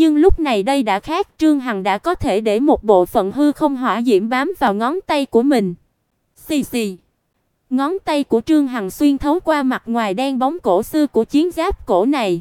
Nhưng lúc này đây đã khác, Trương Hằng đã có thể để một bộ phận hư không hỏa diễm bám vào ngón tay của mình. Xì xì. Ngón tay của Trương Hằng xuyên thấu qua mặt ngoài đen bóng cổ xưa của chiến giáp cổ này,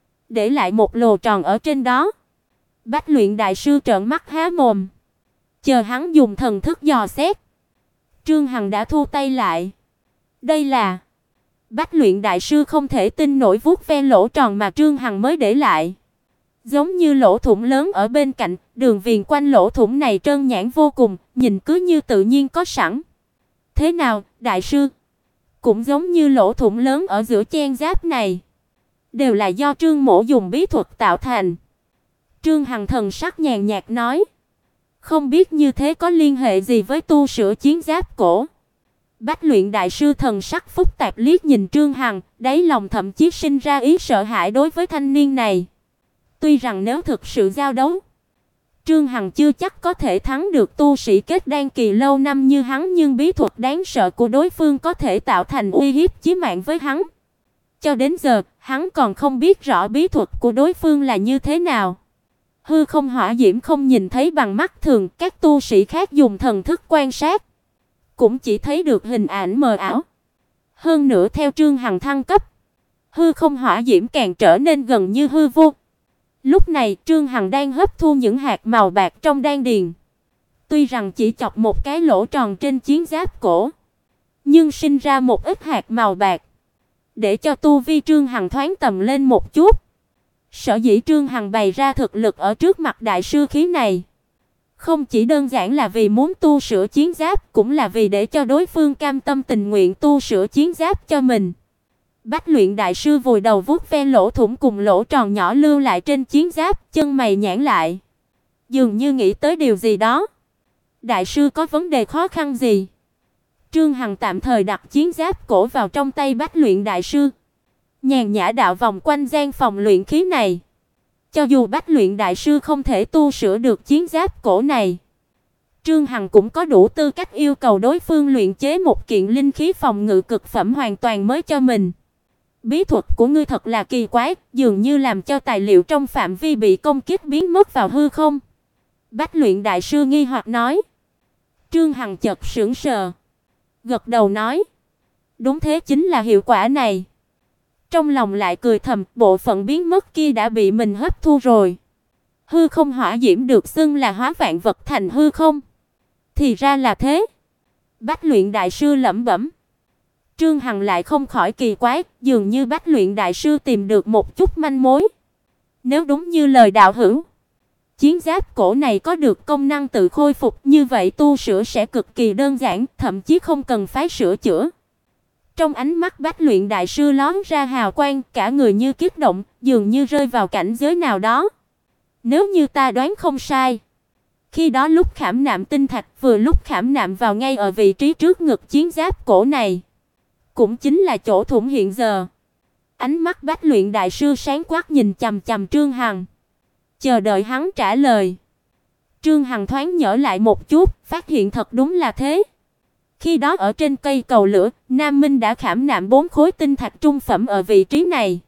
để lại một lỗ tròn ở trên đó. Bách Luyện đại sư trợn mắt há mồm, chờ hắn dùng thần thức dò xét. Trương Hằng đã thu tay lại. Đây là... Bách Luyện đại sư không thể tin nổi vuốt ve lỗ tròn mà Trương Hằng mới để lại. Giống như lỗ thủng lớn ở bên cạnh, đường viền quanh lỗ thủng này trơn nhẵn vô cùng, nhìn cứ như tự nhiên có sẵn. Thế nào, đại sư? Cũng giống như lỗ thủng lớn ở giữa chen giáp này, đều là do Trương mỗ dùng bí thuật tạo thành. Trương Hằng thần sắc nhàn nhạt nói. Không biết như thế có liên hệ gì với tu sửa chiến giáp cổ? Bách Luyện đại sư thần sắc phức tạp liếc nhìn Trương Hằng, đáy lòng thậm chí sinh ra ý sợ hãi đối với thanh niên này. Tuy rằng nếu thực sự giao đấu, Trương Hằng chưa chắc có thể thắng được tu sĩ kết đan kỳ lâu năm như hắn, nhưng bí thuật đáng sợ của đối phương có thể tạo thành uy hiếp chí mạng với hắn. Cho đến giờ, hắn còn không biết rõ bí thuật của đối phương là như thế nào. Hư không hỏa diễm không nhìn thấy bằng mắt thường, các tu sĩ khác dùng thần thức quan sát, cũng chỉ thấy được hình ảnh mờ ảo. Hơn nữa theo Trương Hằng thăng cấp, hư không hỏa diễm càng trở nên gần như hư vô. Lúc này, Trương Hằng đang hấp thu những hạt màu bạc trong đan điền. Tuy rằng chỉ chọc một cái lỗ tròn trên chiến giáp cổ, nhưng sinh ra một ít hạt màu bạc, để cho tu vi Trương Hằng thoáng tầm lên một chút. Sở dĩ Trương Hằng bày ra thực lực ở trước mặt đại sư khí này, không chỉ đơn giản là vì muốn tu sửa chiến giáp, cũng là vì để cho đối phương cam tâm tình nguyện tu sửa chiến giáp cho mình. Bách Luyện đại sư vùi đầu vuốt ve lỗ thủng cùng lỗ tròn nhỏ lưu lại trên chiến giáp, chân mày nhãn lại, dường như nghĩ tới điều gì đó. Đại sư có vấn đề khó khăn gì? Trương Hằng tạm thời đặt chiến giáp cổ vào trong tay Bách Luyện đại sư, nhàn nhã đạo vòng quanh gian phòng luyện khí này. Cho dù Bách Luyện đại sư không thể tu sửa được chiến giáp cổ này, Trương Hằng cũng có đủ tư cách yêu cầu đối phương luyện chế một kiện linh khí phòng ngự cực phẩm hoàn toàn mới cho mình. Bí thuật của ngươi thật là kỳ quái, dường như làm cho tài liệu trong phạm vi bị công kích biến mất vào hư không. Bách Luyện đại sư nghi hoặc nói. Trương Hằng chợt sững sờ, gật đầu nói, đúng thế, chính là hiệu quả này. Trong lòng lại cười thầm, bộ phận biến mất kia đã bị mình hấp thu rồi. Hư không hỏa diễm được xưng là hóa vạn vật thành hư không. Thì ra là thế. Bách Luyện đại sư lẩm bẩm. Trương Hằng lại không khỏi kỳ quái, dường như Bách Luyện đại sư tìm được một chút manh mối. Nếu đúng như lời đạo hữu, chiến giáp cổ này có được công năng tự khôi phục, như vậy tu sửa sẽ cực kỳ đơn giản, thậm chí không cần phải sửa chữa. Trong ánh mắt Bách Luyện đại sư lóe ra hào quang, cả người như kích động, dường như rơi vào cảnh giới nào đó. Nếu như ta đoán không sai, khi đó lúc khảm nạm tinh thạch vừa lúc khảm nạm vào ngay ở vị trí trước ngực chiến giáp cổ này, cũng chính là chỗ thủng hiện giờ. Ánh mắt Bách Luyện đại sư sáng quắc nhìn chằm chằm Trương Hằng, chờ đợi hắn trả lời. Trương Hằng thoáng nhớ lại một chút, phát hiện thật đúng là thế. Khi đó ở trên cây cầu lửa, Nam Minh đã khảm nạm 4 khối tinh thạch trung phẩm ở vị trí này.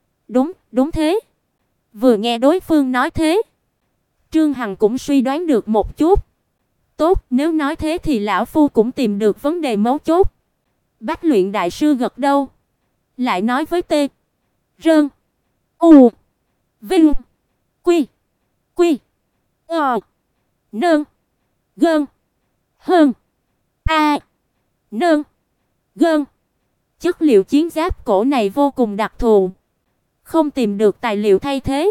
Đúng thế. Vừa nghe đối phương nói thế, Trương Hằng cũng suy đoán được một chút. Tốt, nếu nói thế thì lão phu cũng tìm được vấn đề mấu chốt. Bách Luyện đại sư gật đầu, lại nói với T. Rơn. U. Vinh. Quy. Quy. Ờ. Nơn. Gơn. Hơn. A. Nơn. Gơn. Chất liệu chiến giáp cổ này vô cùng đặc thù, không tìm được tài liệu thay thế.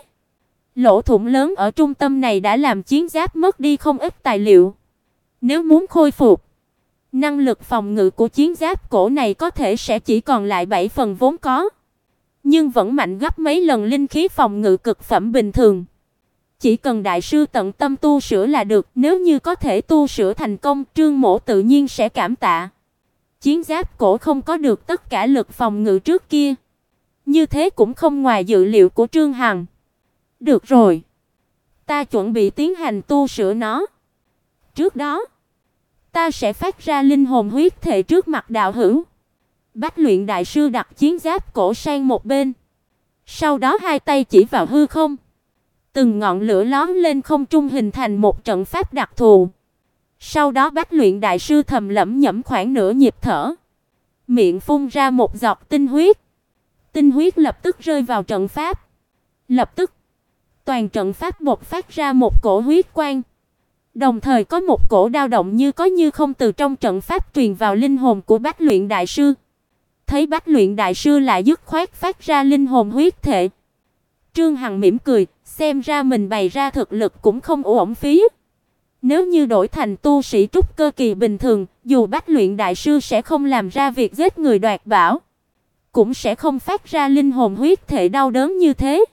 Lỗ thủng lớn ở trung tâm này đã làm chiến giáp mất đi không ít tài liệu. Nếu muốn khôi phục, năng lực phòng ngự của chiến giáp cổ này có thể sẽ chỉ còn lại 7 phần vốn có, nhưng vẫn mạnh gấp mấy lần linh khí phòng ngự cực phẩm bình thường. Chỉ cần đại sư tận tâm tu sửa là được, nếu như có thể tu sửa thành công, Trương mỗ tự nhiên sẽ cảm tạ. Chiến giáp cổ không có được tất cả lực phòng ngự trước kia, như thế cũng không ngoài dự liệu của Trương Hằng. Được rồi, ta chuẩn bị tiến hành tu sửa nó. Trước đó, ta sẽ phát ra linh hồn huyết thể trước mặt đạo hữu. Bách Luyện đại sư đặt chiến giáp cổ sang một bên, sau đó hai tay chỉ vào hư không, Từng ngọn lửa lóe lên không trung hình thành một trận pháp đặc thù. Sau đó Bách Luyện đại sư thầm lẩm nhẩm khoảng nửa nhịp thở, miệng phun ra một giọt tinh huyết. Tinh huyết lập tức rơi vào trận pháp. Lập tức, toàn trận pháp bộc phát ra một cổ huyết quang. Đồng thời có một cổ dao động như có như không từ trong trận pháp truyền vào linh hồn của Bách Luyện đại sư. Thấy Bách Luyện đại sư lại dứt khoát phát ra linh hồn huyết thể, Trương Hằng mỉm cười, xem ra mình bày ra thực lực cũng không uổng phí. Nếu như đổi thành tu sĩ trúc cơ kỳ bình thường, dù Bách Luyện đại sư sẽ không làm ra việc giết người đoạt bảo, cũng sẽ không phát ra linh hồn huyết thể đau đớn như thế.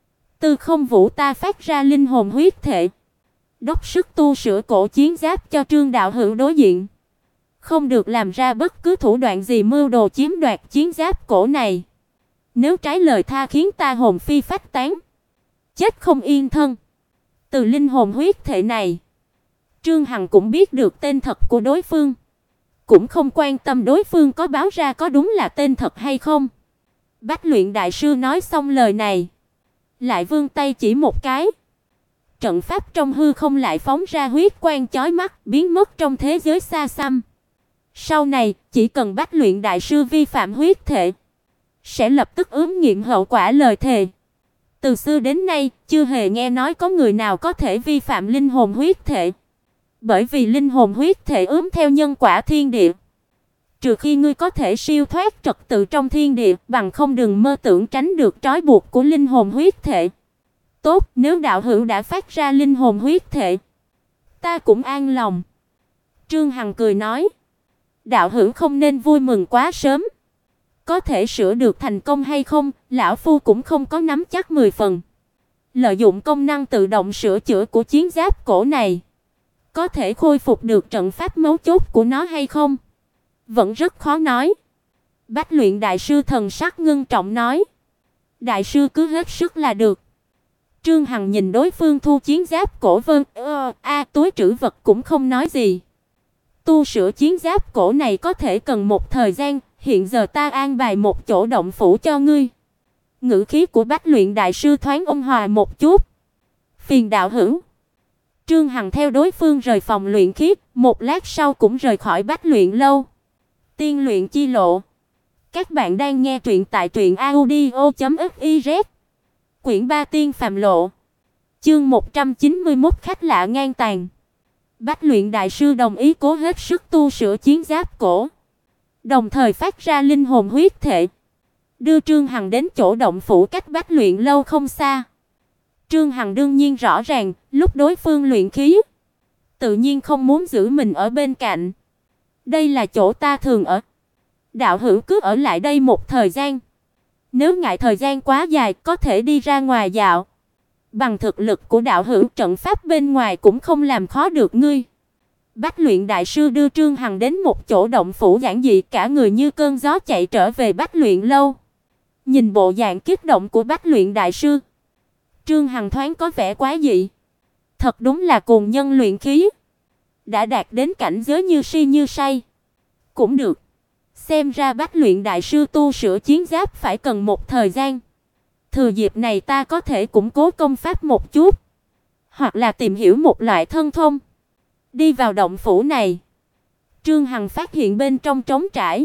Từ Không Vũ ta phát ra linh hồn huyết thể, đốc sức tu sửa cổ chiến giáp cho Trương đạo hữu đối diện, không được làm ra bất cứ thủ đoạn gì mưu đồ chiếm đoạt chiến giáp cổ này. Nếu trái lời tha khiến ta hồn phi phách tán, chết không yên thân. Từ linh hồn huyết thể này, Trương Hằng cũng biết được tên thật của đối phương, cũng không quan tâm đối phương có báo ra có đúng là tên thật hay không. Bách Luyện đại sư nói xong lời này, lại vươn tay chỉ một cái. Trận pháp trong hư không lại phóng ra huyết quang chói mắt, biến mất trong thế giới xa xăm. Sau này, chỉ cần Bách Luyện đại sư vi phạm huyết thể, sẽ lập tức ướm nghiệm hậu quả lời thề. Từ xưa đến nay, chưa hề nghe nói có người nào có thể vi phạm linh hồn huyết thể. Bởi vì linh hồn huyết thể ướm theo nhân quả thiên địa. Trừ khi ngươi có thể siêu thoát trật tự trong thiên địa, bằng không đừng mơ tưởng tránh được trói buộc của linh hồn huyết thể. Tốt, nếu đạo hữu đã phát ra linh hồn huyết thể, ta cũng an lòng. Trương Hằng cười nói, đạo hữu không nên vui mừng quá sớm. Có thể sửa được thành công hay không, lão phu cũng không có nắm chắc 10 phần. Lợi dụng công năng tự động sửa chữa của chiến giáp cổ này, có thể khôi phục được trận pháp mấu chốt của nó hay không, vẫn rất khó nói. Bách Luyện đại sư thần sắc ngưng trọng nói, đại sư cứ hết sức là được. Trương Hằng nhìn đối phương thu chiến giáp cổ túi trữ vật cũng không nói gì. Tu sửa chiến giáp cổ này có thể cần một thời gian, hiện giờ ta an bài một chỗ động phủ cho ngươi. Ngữ khí của Bách Luyện đại sư thoáng ôn hòa một chút. Phiền đạo hữu. Trương Hằng theo đối phương rời phòng luyện khí, một lát sau cũng rời khỏi Bách Luyện lâu. Tiên luyện chi lộ. Các bạn đang nghe truyện tại truyệnaudio.fiz. Quyển 3 Tiên phàm lộ. Chương 191 khách lạ ngang tàn. Bách Luyện đại sư đồng ý cố hết sức tu sửa chiến giáp cổ, đồng thời phát ra linh hồn huyết thể, đưa Trương Hằng đến chỗ động phủ cách Bách Luyện lâu không xa. Trương Hằng đương nhiên rõ ràng, lúc đối phương luyện khí, tự nhiên không muốn giữ mình ở bên cạnh. Đây là chỗ ta thường ở. Đạo hữu cứ ở lại đây một thời gian. Nếu ngại thời gian quá dài, có thể đi ra ngoài dạo. Bằng thực lực của đạo hữu, trận pháp bên ngoài cũng không làm khó được ngươi. Bách Luyện đại sư đưa Trương Hằng đến một chỗ động phủ giản dị, cả người như cơn gió chạy trở về Bách Luyện lâu. Nhìn bộ dạng kích động của Bách Luyện đại sư, Trương Hằng thoáng có vẻ quá dị. Thật đúng là cùng nhân luyện khí, đã đạt đến cảnh giới như si như say. Cũng được, xem ra Bách Luyện đại sư tu sửa chiến giáp phải cần một thời gian. Thừa dịp này ta có thể củng cố công pháp một chút, hoặc là tìm hiểu một loại thân thông. Đi vào động phủ này, Trương Hằng phát hiện bên trong trống trải.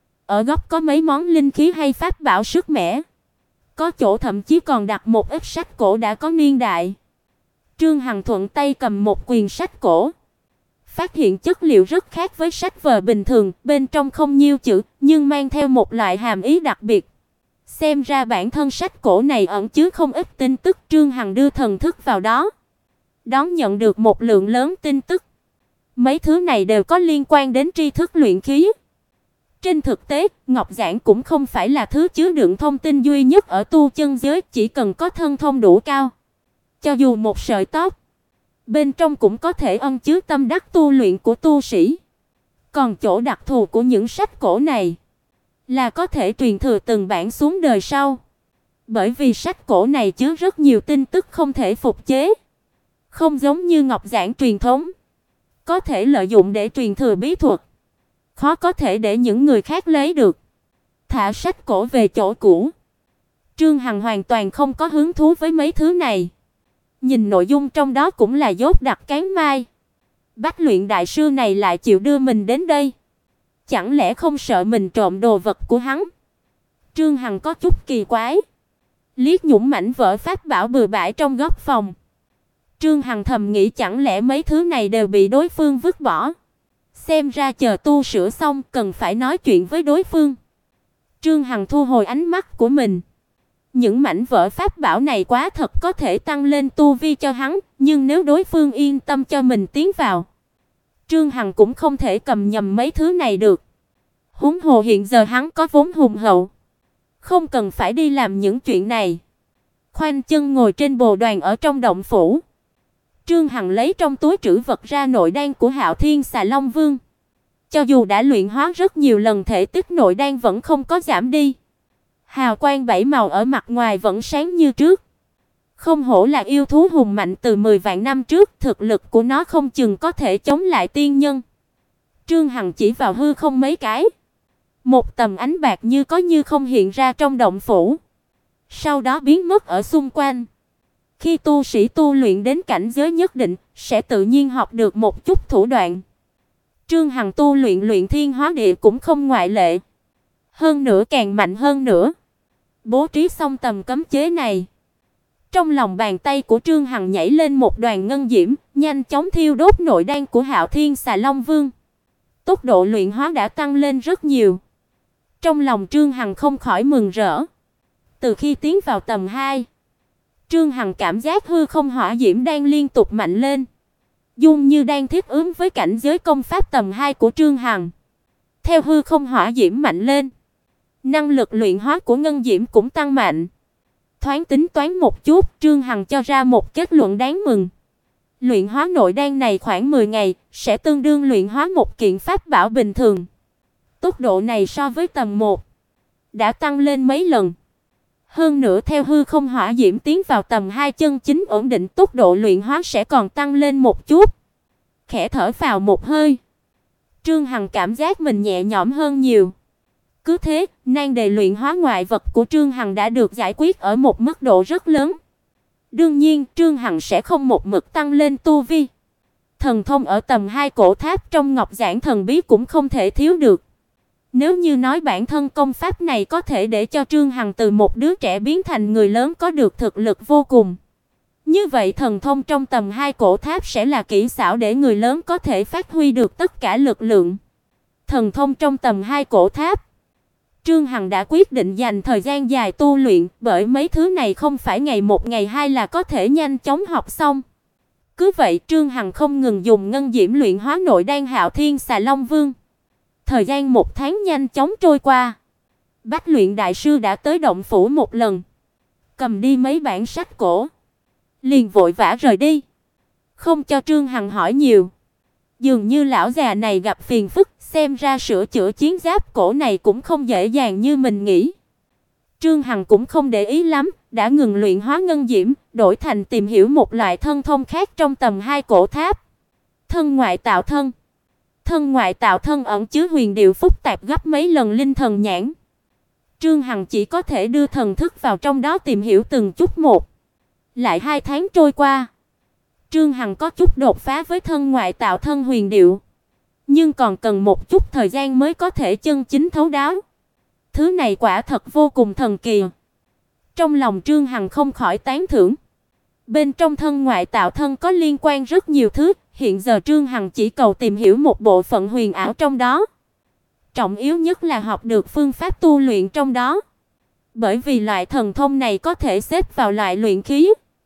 Ở góc có mấy món linh khí hay pháp bảo sức mẻ. Có chỗ thậm chí còn đặt một ít sách cổ đã có niên đại. Trương Hằng thuận tay cầm một quyển sách cổ, phát hiện chất liệu rất khác với sách vở bình thường, bên trong không nhiều chữ, nhưng mang theo một loại hàm ý đặc biệt. Xem ra bản thân sách cổ này ẩn chứa không ít tin tức. Trương Hằng đưa thần thức vào đó, đón nhận được một lượng lớn tin tức. Mấy thứ này đều có liên quan đến tri thức luyện khí. Trên thực tế, ngọc giản cũng không phải là thứ chứa đựng thông tin duy nhất ở tu chân giới, chỉ cần có thân thông đủ cao, cho dù một sợi tóc, bên trong cũng có thể ẩn chứa tâm đắc tu luyện của tu sĩ. Còn chỗ đặc thù của những sách cổ này là có thể truyền thừa từng bản xuống đời sau. Bởi vì sách cổ này chứa rất nhiều tin tức không thể phục chế, không giống như ngọc giản truyền thống, có thể lợi dụng để truyền thừa bí thuật, khó có thể để những người khác lấy được. Thả sách cổ về chỗ cũ, Trương Hằng hoàn toàn không có hứng thú với mấy thứ này. Nhìn nội dung trong đó cũng là dốt đặc cán mai. Bách luyện đại sư này lại chịu đưa mình đến đây. Chẳng lẽ không sợ mình trộm đồ vật của hắn? Trương Hằng có chút kỳ quái. Liếc nhũng mảnh vỡ pháp bảo bừa bãi trong góc phòng. Trương Hằng thầm nghĩ chẳng lẽ mấy thứ này đều bị đối phương vứt bỏ. Xem ra chờ tu sửa xong cần phải nói chuyện với đối phương. Trương Hằng thu hồi ánh mắt của mình. Những mảnh vỡ pháp bảo này quá thật có thể tăng lên tu vi cho hắn, nhưng nếu đối phương yên tâm cho mình tiến vào, Trương Hằng cũng không thể cầm nhầm mấy thứ này được. Huống hồ hiện giờ hắn có vốn hùng hậu, không cần phải đi làm những chuyện này. Khoanh chân ngồi trên bồ đoàn ở trong động phủ. Trương Hằng lấy trong túi trữ vật ra nội đan của Hạo Thiên Xà Long Vương. Cho dù đã luyện hóa rất nhiều lần, thể tích nội đan vẫn không có giảm đi. Hào quang bảy màu ở mặt ngoài vẫn sáng như trước. Không hổ là yêu thú hùng mạnh từ 10 vạn năm trước, thực lực của nó không chừng có thể chống lại tiên nhân. Trương Hằng chỉ vào hư không mấy cái. Một tầm ánh bạc như có như không hiện ra trong động phủ, sau đó biến mất ở xung quanh. Khi tu sĩ tu luyện đến cảnh giới nhất định, sẽ tự nhiên học được một chút thủ đoạn. Trương Hằng tu luyện luyện thiên hóa địa cũng không ngoại lệ. Hơn nữa càng mạnh hơn nữa. Bố trí xong tầm cấm chế này, trong lòng bàn tay của Trương Hằng nhảy lên một đoàn ngân diễm, nhanh chóng thiêu đốt nội đan của Hạo Thiên Xà Long Vương. Tốc độ luyện hóa đã tăng lên rất nhiều. Trong lòng Trương Hằng không khỏi mừng rỡ. Từ khi tiến vào tầm 2, Trương Hằng cảm giác hư không hỏa diễm đang liên tục mạnh lên, dung như đang thích ứng với cảnh giới công pháp tầm 2 của Trương Hằng. Theo hư không hỏa diễm mạnh lên, năng lực luyện hóa của ngân diễm cũng tăng mạnh. Thoáng tính toán một chút, Trương Hằng cho ra một kết luận đáng mừng. Luyện hóa nội đan này khoảng 10 ngày sẽ tương đương luyện hóa một kiện pháp bảo bình thường. Tốc độ này so với tầm 1 đã tăng lên mấy lần. Hơn nữa theo hư không hỏa diễm tiến vào tầm 2 chân chính ổn định, tốc độ luyện hóa sẽ còn tăng lên một chút. Khẽ thở phào một hơi, Trương Hằng cảm giác mình nhẹ nhõm hơn nhiều. Cứ thế, nan đề luyện hóa ngoại vật của Trương Hằng đã được giải quyết ở một mức độ rất lớn. Đương nhiên, Trương Hằng sẽ không một mực tăng lên tu vi. Thần thông ở tầm 2 cổ tháp trong Ngọc Giản Thần Bí cũng không thể thiếu được. Nếu như nói bản thân công pháp này có thể để cho Trương Hằng từ một đứa trẻ biến thành người lớn có được thực lực vô cùng, như vậy thần thông trong tầm 2 cổ tháp sẽ là kỹ xảo để người lớn có thể phát huy được tất cả lực lượng. Thần thông trong tầm 2 cổ tháp, Trương Hằng đã quyết định dành thời gian dài tu luyện, bởi mấy thứ này không phải ngày một ngày hai là có thể nhanh chóng học xong. Cứ vậy Trương Hằng không ngừng dùng ngân diễm luyện hóa nội đan Hạo Thiên Xà Long Vương. Thời gian 1 tháng nhanh chóng trôi qua. Bách luyện đại sư đã tới động phủ một lần, cầm đi mấy bản sách cổ, liền vội vã rời đi, không cho Trương Hằng hỏi nhiều. Dường như lão già này gặp phiền phức, xem ra sửa chữa chiến giáp cổ này cũng không dễ dàng như mình nghĩ. Trương Hằng cũng không để ý lắm, đã ngừng luyện hóa ngân diễm, đổi thành tìm hiểu một loại thân thông khác trong tầm 2 cổ tháp. Thân ngoại tạo thân. Thân ngoại tạo thân ẩn chứa huyền diệu phức tạp gấp mấy lần linh thần nhãn. Trương Hằng chỉ có thể đưa thần thức vào trong đó tìm hiểu từng chút một. Lại 2 tháng trôi qua, Trương Hằng có chút đột phá với thân ngoại tạo thân huyền diệu, nhưng còn cần một chút thời gian mới có thể chân chính thấu đáo. Thứ này quả thật vô cùng thần kỳ. Trong lòng Trương Hằng không khỏi tán thưởng. Bên trong thân ngoại tạo thân có liên quan rất nhiều thứ, hiện giờ Trương Hằng chỉ cầu tìm hiểu một bộ phận huyền ảo trong đó. Trọng yếu nhất là học được phương pháp tu luyện trong đó. Bởi vì loại thần thông này có thể xếp vào loại luyện khí.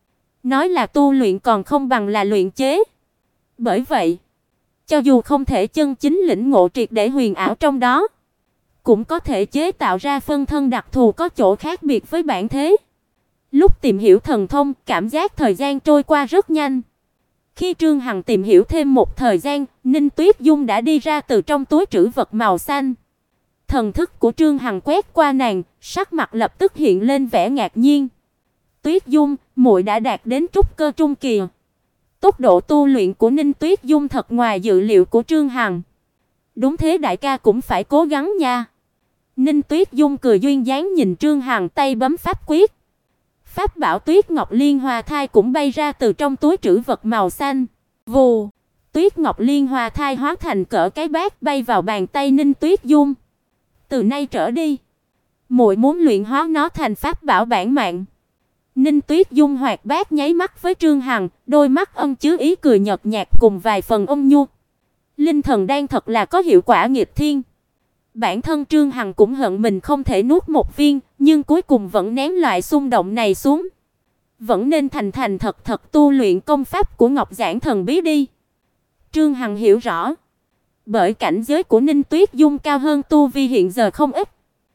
Nói là tu luyện còn không bằng là luyện chế. Bởi vậy, cho dù không thể chân chính lĩnh ngộ triệt để huyền ảo trong đó, cũng có thể chế tạo ra phân thân đặc thù có chỗ khác biệt với bản thế. Lúc tìm hiểu thần thông, cảm giác thời gian trôi qua rất nhanh. Khi Trương Hằng tìm hiểu thêm một thời gian, Ninh Tuyết Dung đã đi ra từ trong túi trữ vật màu xanh. Thần thức của Trương Hằng quét qua nàng, sắc mặt lập tức hiện lên vẻ ngạc nhiên. Tuyết Dung, muội đã đạt đến trúc cơ trung kỳ. Tốc độ tu luyện của Ninh Tuyết Dung thật ngoài dự liệu của Trương Hằng. Đúng thế, đại ca cũng phải cố gắng nha. Ninh Tuyết Dung cười duyên dáng nhìn Trương Hằng tay bấm pháp quyết. pháp bảo Tuyết Ngọc Liên Hoa Thai cũng bay ra từ trong túi trữ vật màu xanh. Vù, Tuyết Ngọc Liên Hoa Thai hóa thành cỡ cái bát bay vào bàn tay Ninh Tuyết Dung. Từ nay trở đi, muội muốn luyện hóa nó thành pháp bảo bản mạng. Ninh Tuyết Dung hoạt bát nháy mắt với Trương Hằng, đôi mắt ẩn chứa ý cười nhợt nhạt cùng vài phần ôn nhu. Linh thần đan thật là có hiệu quả nghịch thiên. Bản thân Trương Hằng cũng hận mình không thể nuốt một viên, nhưng cuối cùng vẫn nén loại xung động này xuống. Vẫn nên thành thành thật thật tu luyện công pháp của Ngọc Giản Thần Bí đi. Trương Hằng hiểu rõ, bởi cảnh giới của Ninh Tuyết Dung cao hơn tu vi hiện giờ không ít.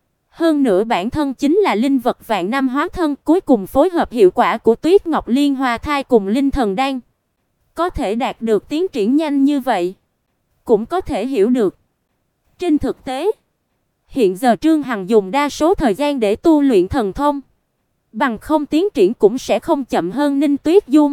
Hơn nữa bản thân chính là linh vật vạn năm hóa thân, cuối cùng phối hợp hiệu quả của Tuyết Ngọc Liên Hoa Thai cùng linh thần đan, có thể đạt được tiến triển nhanh như vậy, cũng có thể hiểu được. Trên thực tế, hiện giờ Trương Hằng dùng đa số thời gian để tu luyện thần thông, bằng không tiến triển cũng sẽ không chậm hơn Ninh Tuyết Dung.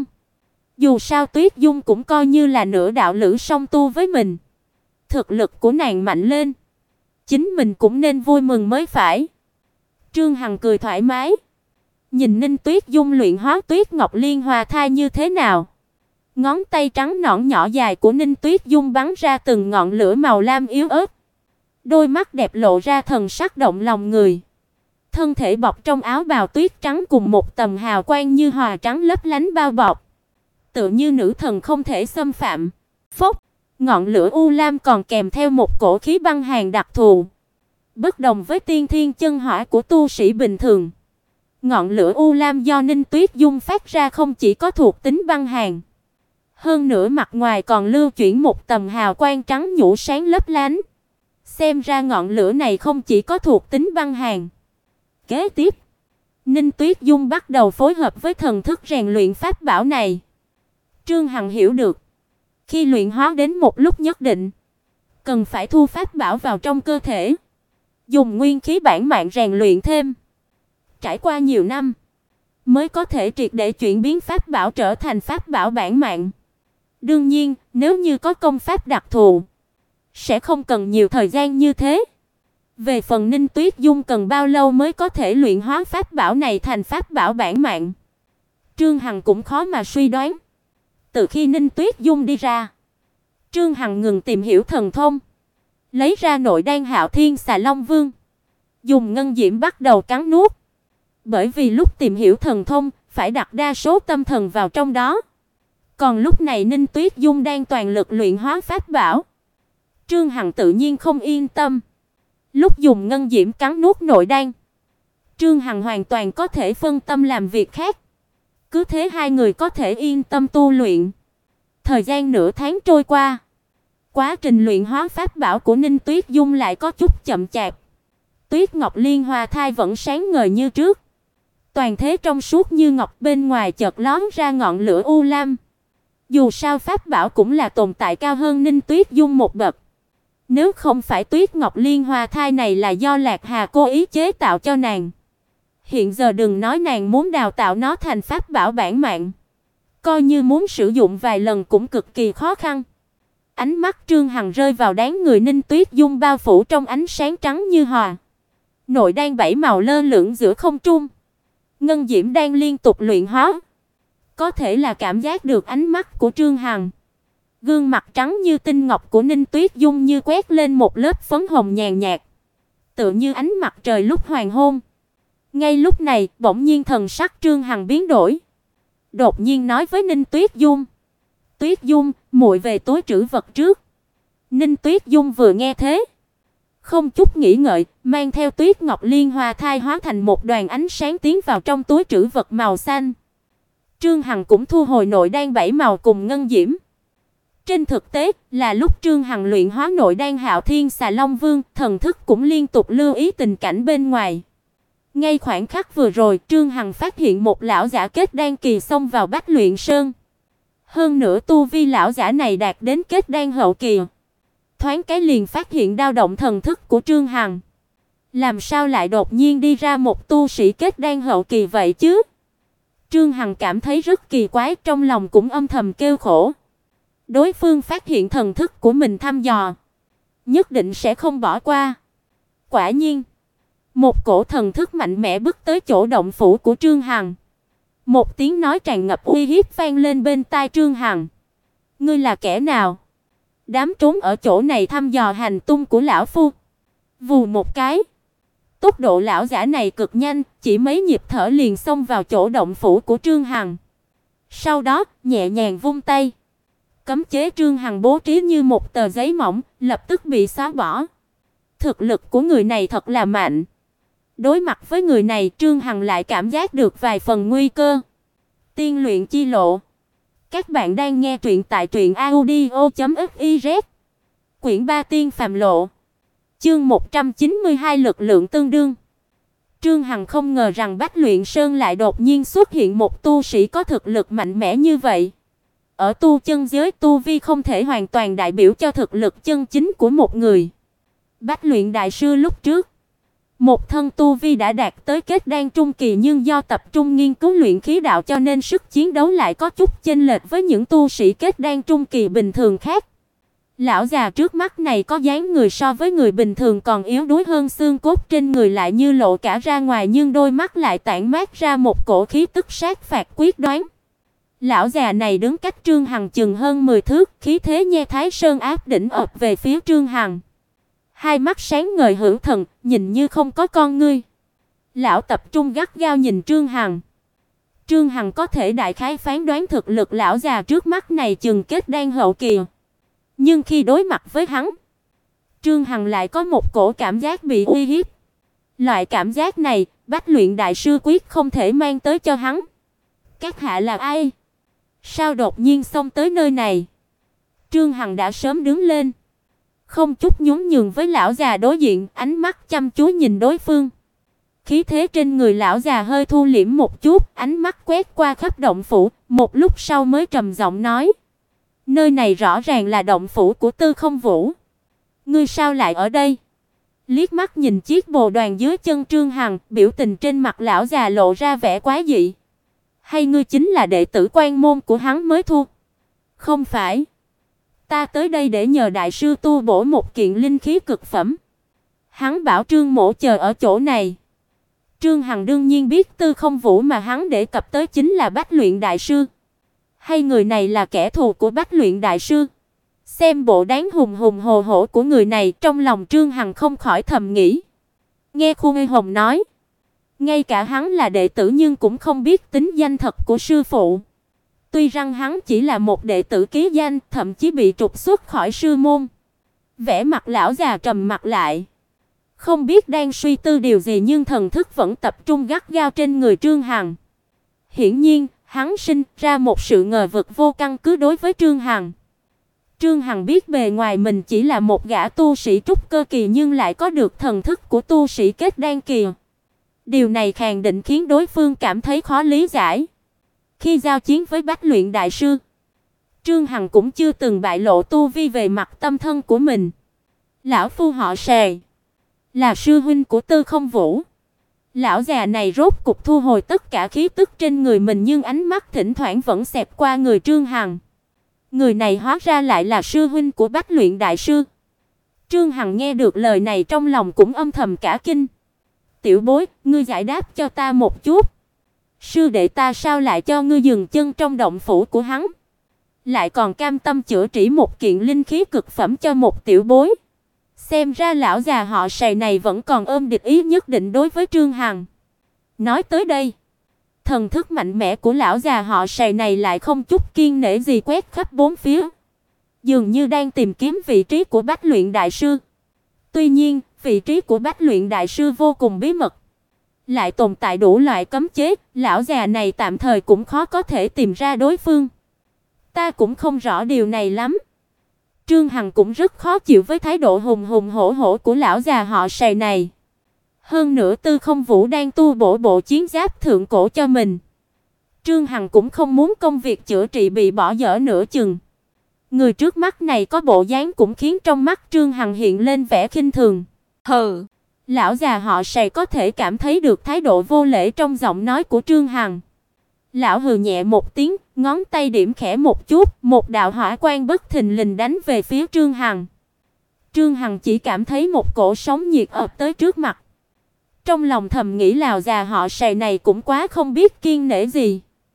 Dù sao Tuyết Dung cũng coi như là nửa đạo lữ song tu với mình. Thực lực của nàng mạnh lên, chính mình cũng nên vui mừng mới phải. Trương Hằng cười thoải mái, nhìn Ninh Tuyết Dung luyện hóa Tuyết Ngọc Liên Hoa Thai như thế nào. Ngón tay trắng nõn nhỏ dài của Ninh Tuyết Dung bắn ra từng ngọn lửa màu lam yếu ớt. Đôi mắt đẹp lộ ra thần sắc động lòng người. Thân thể bọc trong áo bào tuyết trắng cùng một tầng hào quang như hòa trắng lấp lánh bao bọc, tựa như nữ thần không thể xâm phạm. Phốc, ngọn lửa u lam còn kèm theo một cổ khí băng hàn đặc thù. Bất đồng với tiên thiên chân hỏa của tu sĩ bình thường, ngọn lửa u lam do Ninh Tuyết Dung phát ra không chỉ có thuộc tính băng hàn, hơn nữa mặt ngoài còn lưu chuyển một tầng hào quang trắng nhũ sáng lấp lánh. Xem ra ngọn lửa này không chỉ có thuộc tính băng hàn. Kế tiếp, Ninh Tuyết Dung bắt đầu phối hợp với thần thức rèn luyện pháp bảo này. Trương Hằng hiểu được, khi luyện hóa đến một lúc nhất định, cần phải thu pháp bảo vào trong cơ thể, dùng nguyên khí bản mạng rèn luyện thêm. Trải qua nhiều năm, mới có thể triệt để chuyển biến pháp bảo trở thành pháp bảo bản mạng. Đương nhiên, nếu như có công pháp đặc thù, sẽ không cần nhiều thời gian như thế. Về phần Ninh Tuyết Dung cần bao lâu mới có thể luyện hóa pháp bảo này thành pháp bảo bản mạng, Trương Hằng cũng khó mà suy đoán. Từ khi Ninh Tuyết Dung đi ra, Trương Hằng ngừng tìm hiểu thần thông, lấy ra nội đan Hạo Thiên Xà Long Vương, dùng ngân diễm bắt đầu cắn nuốt. Bởi vì lúc tìm hiểu thần thông, phải đặt đa số tâm thần vào trong đó. Còn lúc này Ninh Tuyết Dung đang toàn lực luyện hóa pháp bảo, Trương Hằng tự nhiên không yên tâm. Lúc dùng ngân diễm cắn nuốt nội đan, Trương Hằng hoàn toàn có thể phân tâm làm việc khác. Cứ thế hai người có thể yên tâm tu luyện. Thời gian nửa tháng trôi qua, quá trình luyện hóa pháp bảo của Ninh Tuyết Dung lại có chút chậm chạp. Tuyết Ngọc Liên Hoa Thai vẫn sáng ngời như trước, toàn thế trong suốt như ngọc, bên ngoài chợt lóe ra ngọn lửa u lam. Dù sao pháp bảo cũng là tồn tại cao hơn Ninh Tuyết Dung một bậc. Nếu không phải Tuyết Ngọc Liên Hoa Thai này là do Lạc Hà cố ý chế tạo cho nàng, hiện giờ đừng nói nàng muốn đào tạo nó thành pháp bảo bản mạng, coi như muốn sử dụng vài lần cũng cực kỳ khó khăn. Ánh mắt Trương Hằng rơi vào dáng người Ninh Tuyết Dung bao phủ trong ánh sáng trắng như hòa. Nội đan bảy màu lơ lửng giữa không trung, ngân diễm đang liên tục luyện hóa. Có thể là cảm giác được ánh mắt của Trương Hằng. Gương mặt trắng như tinh ngọc của Ninh Tuyết Dung như quét lên một lớp phấn hồng nhàn nhạt, tựa như ánh mặt trời lúc hoàng hôn. Ngay lúc này, bỗng nhiên thần sắc Trương Hằng biến đổi, đột nhiên nói với Ninh Tuyết Dung: "Tuyết Dung, muội về túi trữ vật trước." Ninh Tuyết Dung vừa nghe thế, không chút nghĩ ngợi, mang theo Tuyết Ngọc Liên Hoa Thai hóa thành một đoàn ánh sáng tiến vào trong túi trữ vật màu xanh. Trương Hằng cũng thu hồi nội đan bảy màu cùng ngân diễm. Trên thực tế, là lúc Trương Hằng luyện hóa nội đan Hạo Thiên Xà Long Vương, thần thức cũng liên tục lưu ý tình cảnh bên ngoài. Ngay khoảnh khắc vừa rồi, Trương Hằng phát hiện một lão giả kết đan kỳ xông vào Bách Luyện Sơn. Hơn nữa tu vi lão giả này đạt đến kết đan hậu kỳ. Thoáng cái liền phát hiện dao động thần thức của Trương Hằng. Làm sao lại đột nhiên đi ra một tu sĩ kết đan hậu kỳ vậy chứ? Trương Hằng cảm thấy rất kỳ quái, trong lòng cũng âm thầm kêu khổ. Đối phương phát hiện thần thức của mình thăm dò, nhất định sẽ không bỏ qua. Quả nhiên, một cổ thần thức mạnh mẽ bước tới chỗ động phủ của Trương Hằng. Một tiếng nói tràn ngập uy hiếp vang lên bên tai Trương Hằng. Ngươi là kẻ nào? Đám trốn ở chỗ này thăm dò hành tung của lão phu. Vù một cái, tốc độ lão giả này cực nhanh, chỉ mấy nhịp thở liền xông vào chỗ động phủ của Trương Hằng. Sau đó, nhẹ nhàng vung tay. Cấm chế Trương Hằng bố trí như một tờ giấy mỏng, lập tức bị xóa bỏ. Thực lực của người này thật là mạnh. Đối mặt với người này, Trương Hằng lại cảm giác được vài phần nguy cơ. Tiên luyện chi lộ. Các bạn đang nghe truyện tại truyệnaudio.fiz. Quyển 3 Tiên phàm lộ. Chương 192 lực lượng tương đương. Trương Hằng không ngờ rằng Bách Luyện Sơn lại đột nhiên xuất hiện một tu sĩ có thực lực mạnh mẽ như vậy. Ở tu chân giới, tu vi không thể hoàn toàn đại biểu cho thực lực chân chính của một người. Bách Luyện đại sư lúc trước, một thân tu vi đã đạt tới kết đan trung kỳ, nhưng do tập trung nghiên cứu luyện khí đạo cho nên sức chiến đấu lại có chút chênh lệch với những tu sĩ kết đan trung kỳ bình thường khác. Lão già trước mắt này có dáng người so với người bình thường còn yếu đuối hơn, xương cốt trên người lại như lộ cả ra ngoài, nhưng đôi mắt lại tản mát ra một cổ khí tức sát phạt quyết đoán. Lão già này đứng cách Trương Hằng chừng hơn 10 thước, khí thế nhe Thái Sơn áp đỉnh ập về phía Trương Hằng. Hai mắt sáng ngời hữu thần, nhìn như không có con ngươi. Lão tập trung gắt gao nhìn Trương Hằng. Trương Hằng có thể đại khái phán đoán thực lực lão già trước mắt này chừng kết đan hậu kỳ. Nhưng khi đối mặt với hắn, Trương Hằng lại có một cổ cảm giác bị uy hiếp. Loại cảm giác này, Bách Luyện đại sư quyết không thể mang tới cho hắn. Các hạ là ai? Sao đột nhiên xông tới nơi này? Trương Hằng đã sớm đứng lên, không chút nhún nhường với lão già đối diện, ánh mắt chăm chú nhìn đối phương. Khí thế trên người lão già hơi thu liễm một chút, ánh mắt quét qua khắp động phủ, một lúc sau mới trầm giọng nói: "Nơi này rõ ràng là động phủ của Tư Không Vũ. Ngươi sao lại ở đây?" Liếc mắt nhìn chiếc bồ đoàn dưới chân Trương Hằng, biểu tình trên mặt lão già lộ ra vẻ quái dị. "Hay ngươi chính là đệ tử quan môn của hắn mới thu?" "Không phải. Ta tới đây để nhờ đại sư tu bổ một kiện linh khí cực phẩm. Hắn bảo Trương mỗ chờ ở chỗ này." Trương Hằng đương nhiên biết Tư Không Vũ mà hắn đề cập tới chính là Bách Luyện đại sư. Hay người này là kẻ thù của Bách Luyện đại sư? Xem bộ dáng hùng hùng hồ hổ của người này, trong lòng Trương Hằng không khỏi thầm nghĩ. Nghe Khu Ngây Hồng nói, ngay cả hắn là đệ tử nhưng cũng không biết tính danh thật của sư phụ. Tuy rằng hắn chỉ là một đệ tử ký danh, thậm chí bị trục xuất khỏi sư môn. Vẻ mặt lão già trầm mặt lại, không biết đang suy tư điều gì, nhưng thần thức vẫn tập trung gắt gao trên người Trương Hằng. Hiển nhiên, hắn sinh ra một sự ngờ vực vô căn cứ đối với Trương Hằng. Trương Hằng biết bề ngoài mình chỉ là một gã tu sĩ trúc cơ kỳ nhưng lại có được thần thức của tu sĩ kết đan kỳ. Điều này khẳng định khiến đối phương cảm thấy khó lý giải. Khi giao chiến với Bách Luyện đại sư, Trương Hằng cũng chưa từng bại lộ tu vi về mặt tâm thân của mình. Lão phu họ Sề, là sư huynh của Tư Không Vũ. Lão già này rốt cục thu hồi tất cả khí tức trên người mình, nhưng ánh mắt thỉnh thoảng vẫn xẹt qua người Trương Hằng. Người này hóa ra lại là sư huynh của Bách Luyện đại sư. Trương Hằng nghe được lời này trong lòng cũng âm thầm cả kinh. "Tiểu bối, ngươi giải đáp cho ta một chút. Sư đệ ta sao lại cho ngươi dừng chân trong động phủ của hắn? Lại còn cam tâm chữa trị một kiện linh khí cực phẩm cho một tiểu bối?" Xem ra lão già họ Sài này vẫn còn ôm địch ý nhất định đối với Trương Hằng. Nói tới đây, thần thức mạnh mẽ của lão già họ Sài này lại không chút kiêng nể gì quét khắp bốn phía, dường như đang tìm kiếm vị trí của Bách Luyện đại sư. Tuy nhiên, vị trí của Bách Luyện đại sư vô cùng bí mật, lại tồn tại đủ loại cấm chế, lão già này tạm thời cũng khó có thể tìm ra đối phương. Ta cũng không rõ điều này lắm. Trương Hằng cũng rất khó chịu với thái độ hùng hùng hổ hổ của lão già họ Sài này. Hơn nữa Tư Không Vũ đang tu bổ bộ chiến giáp thượng cổ cho mình. Trương Hằng cũng không muốn công việc chữa trị bị bỏ dở nửa chừng. Người trước mắt này có bộ dáng cũng khiến trong mắt Trương Hằng hiện lên vẻ khinh thường. Hừ, lão già họ Sài có thể cảm thấy được thái độ vô lễ trong giọng nói của Trương Hằng. Lão hừ nhẹ một tiếng, ngón tay điểm khẽ một chút, một đạo hỏa quang bất thình lình đánh về phía Trương Hằng. Trương Hằng chỉ cảm thấy một cổ sóng nhiệt ập tới trước mặt. Trong lòng thầm nghĩ lão già họ Sài này cũng quá không biết kiêng nể gì.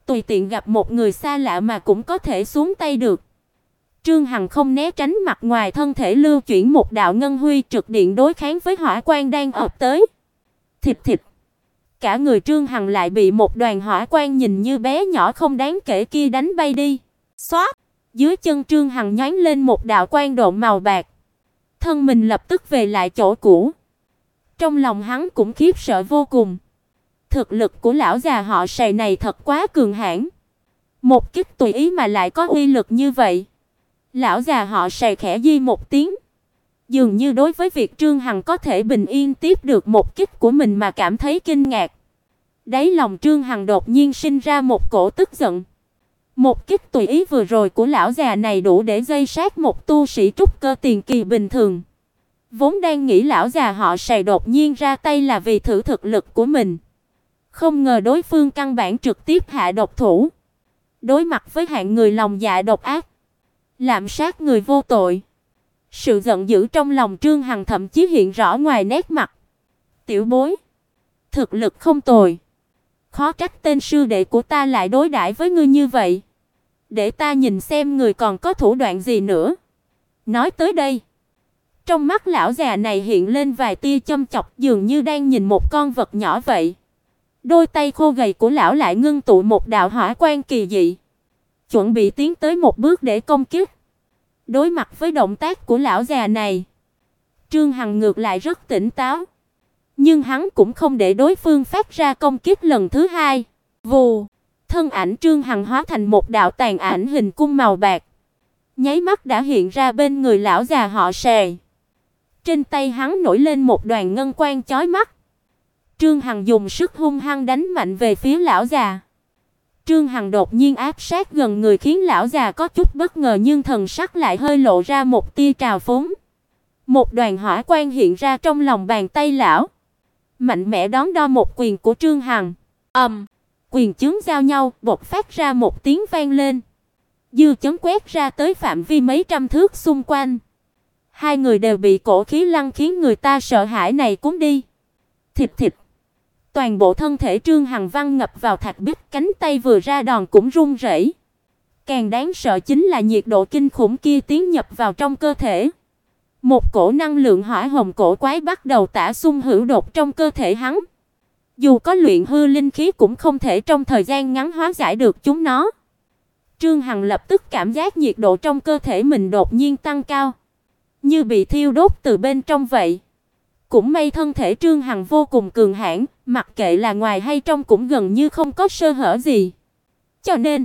tùy tiện gặp một người xa lạ mà cũng có thể xuống tay được. Trương Hằng không né tránh, mặt ngoài thân thể lưu chuyển một đạo ngân huy trực điện đối kháng với hỏa quang đang ập tới. Thịt thịt. Cả người Trương Hằng lại bị một đoàn hỏa quang nhìn như bé nhỏ không đáng kể kia đánh bay đi. Xoát, dưới chân Trương Hằng nhoáng lên một đạo quang độn màu bạc. Thân mình lập tức về lại chỗ cũ. Trong lòng hắn cũng khiếp sợ vô cùng. Thực lực của lão già họ Sài này thật quá cường hãn. Một kích tùy ý mà lại có uy lực như vậy. Lão già họ Sài khẽ di một tiếng, dường như đối với việc Trương Hằng có thể bình yên tiếp được một kích của mình mà cảm thấy kinh ngạc. Đáy lòng Trương Hằng đột nhiên sinh ra một cổ tức giận. Một kích tùy ý vừa rồi của lão già này đủ để dây sát một tu sĩ trúc cơ tiền kỳ bình thường. Vốn đang nghĩ lão già họ Sài đột nhiên ra tay là vì thử thực lực của mình. Không ngờ đối phương căn bản trực tiếp hạ độc thủ. Đối mặt với hạng người lòng dạ độc ác, lạm sát người vô tội. Sự giận dữ trong lòng Trương Hằng thậm chí hiện rõ ngoài nét mặt. Tiểu bối, thực lực không tồi. Khó trách tên sư đệ của ta lại đối đãi với ngươi như vậy. Để ta nhìn xem người còn có thủ đoạn gì nữa. Nói tới đây, trong mắt lão già này hiện lên vài tia châm chọc, dường như đang nhìn một con vật nhỏ vậy. Đôi tay khô gầy của lão lại ngưng tụ một đạo hỏa quang kỳ dị, chuẩn bị tiến tới một bước để công kích. Đối mặt với động tác của lão già này, Trương Hằng ngược lại rất tỉnh táo, nhưng hắn cũng không để đối phương phát ra công kích lần thứ hai. Vù, thân ảnh Trương Hằng hóa thành một đạo tàn ảnh hình cung màu bạc, nháy mắt đã hiện ra bên người lão già họ Sài. Trên tay hắn nổi lên một đoàn ngân quang chói mắt. Trương Hằng dùng sức hung hăng đánh mạnh về phía lão già. Trương Hằng đột nhiên áp sát gần người khiến lão già có chút bất ngờ, nhưng thần sắc lại hơi lộ ra một tia trào phúng. Một đoàn hỏa quang hiện ra trong lòng bàn tay lão, mạnh mẽ đón đo một quyền của Trương Hằng. Quyền chướng giao nhau, bộc phát ra một tiếng vang lên. Dư chấn quét ra tới phạm vi mấy trăm thước xung quanh. Hai người đều bị cổ khí lăng khiến người ta sợ hãi này cuốn đi. Thịt thịt. Toàn bộ thân thể Trương Hằng văng ngập vào thạch bích, cánh tay vừa ra đòn cũng run rẩy. Càng đáng sợ chính là nhiệt độ kinh khủng kia tiến nhập vào trong cơ thể. Một cổ năng lượng hỏa hồng cổ quái bắt đầu tả xung hữu đột trong cơ thể hắn. Dù có luyện hư linh khí cũng không thể trong thời gian ngắn hóa giải được chúng nó. Trương Hằng lập tức cảm giác nhiệt độ trong cơ thể mình đột nhiên tăng cao, như bị thiêu đốt từ bên trong vậy. Cũng may thân thể Trương Hằng vô cùng cường hãn, mặc kệ là ngoài hay trong cũng gần như không có sơ hở gì. Cho nên,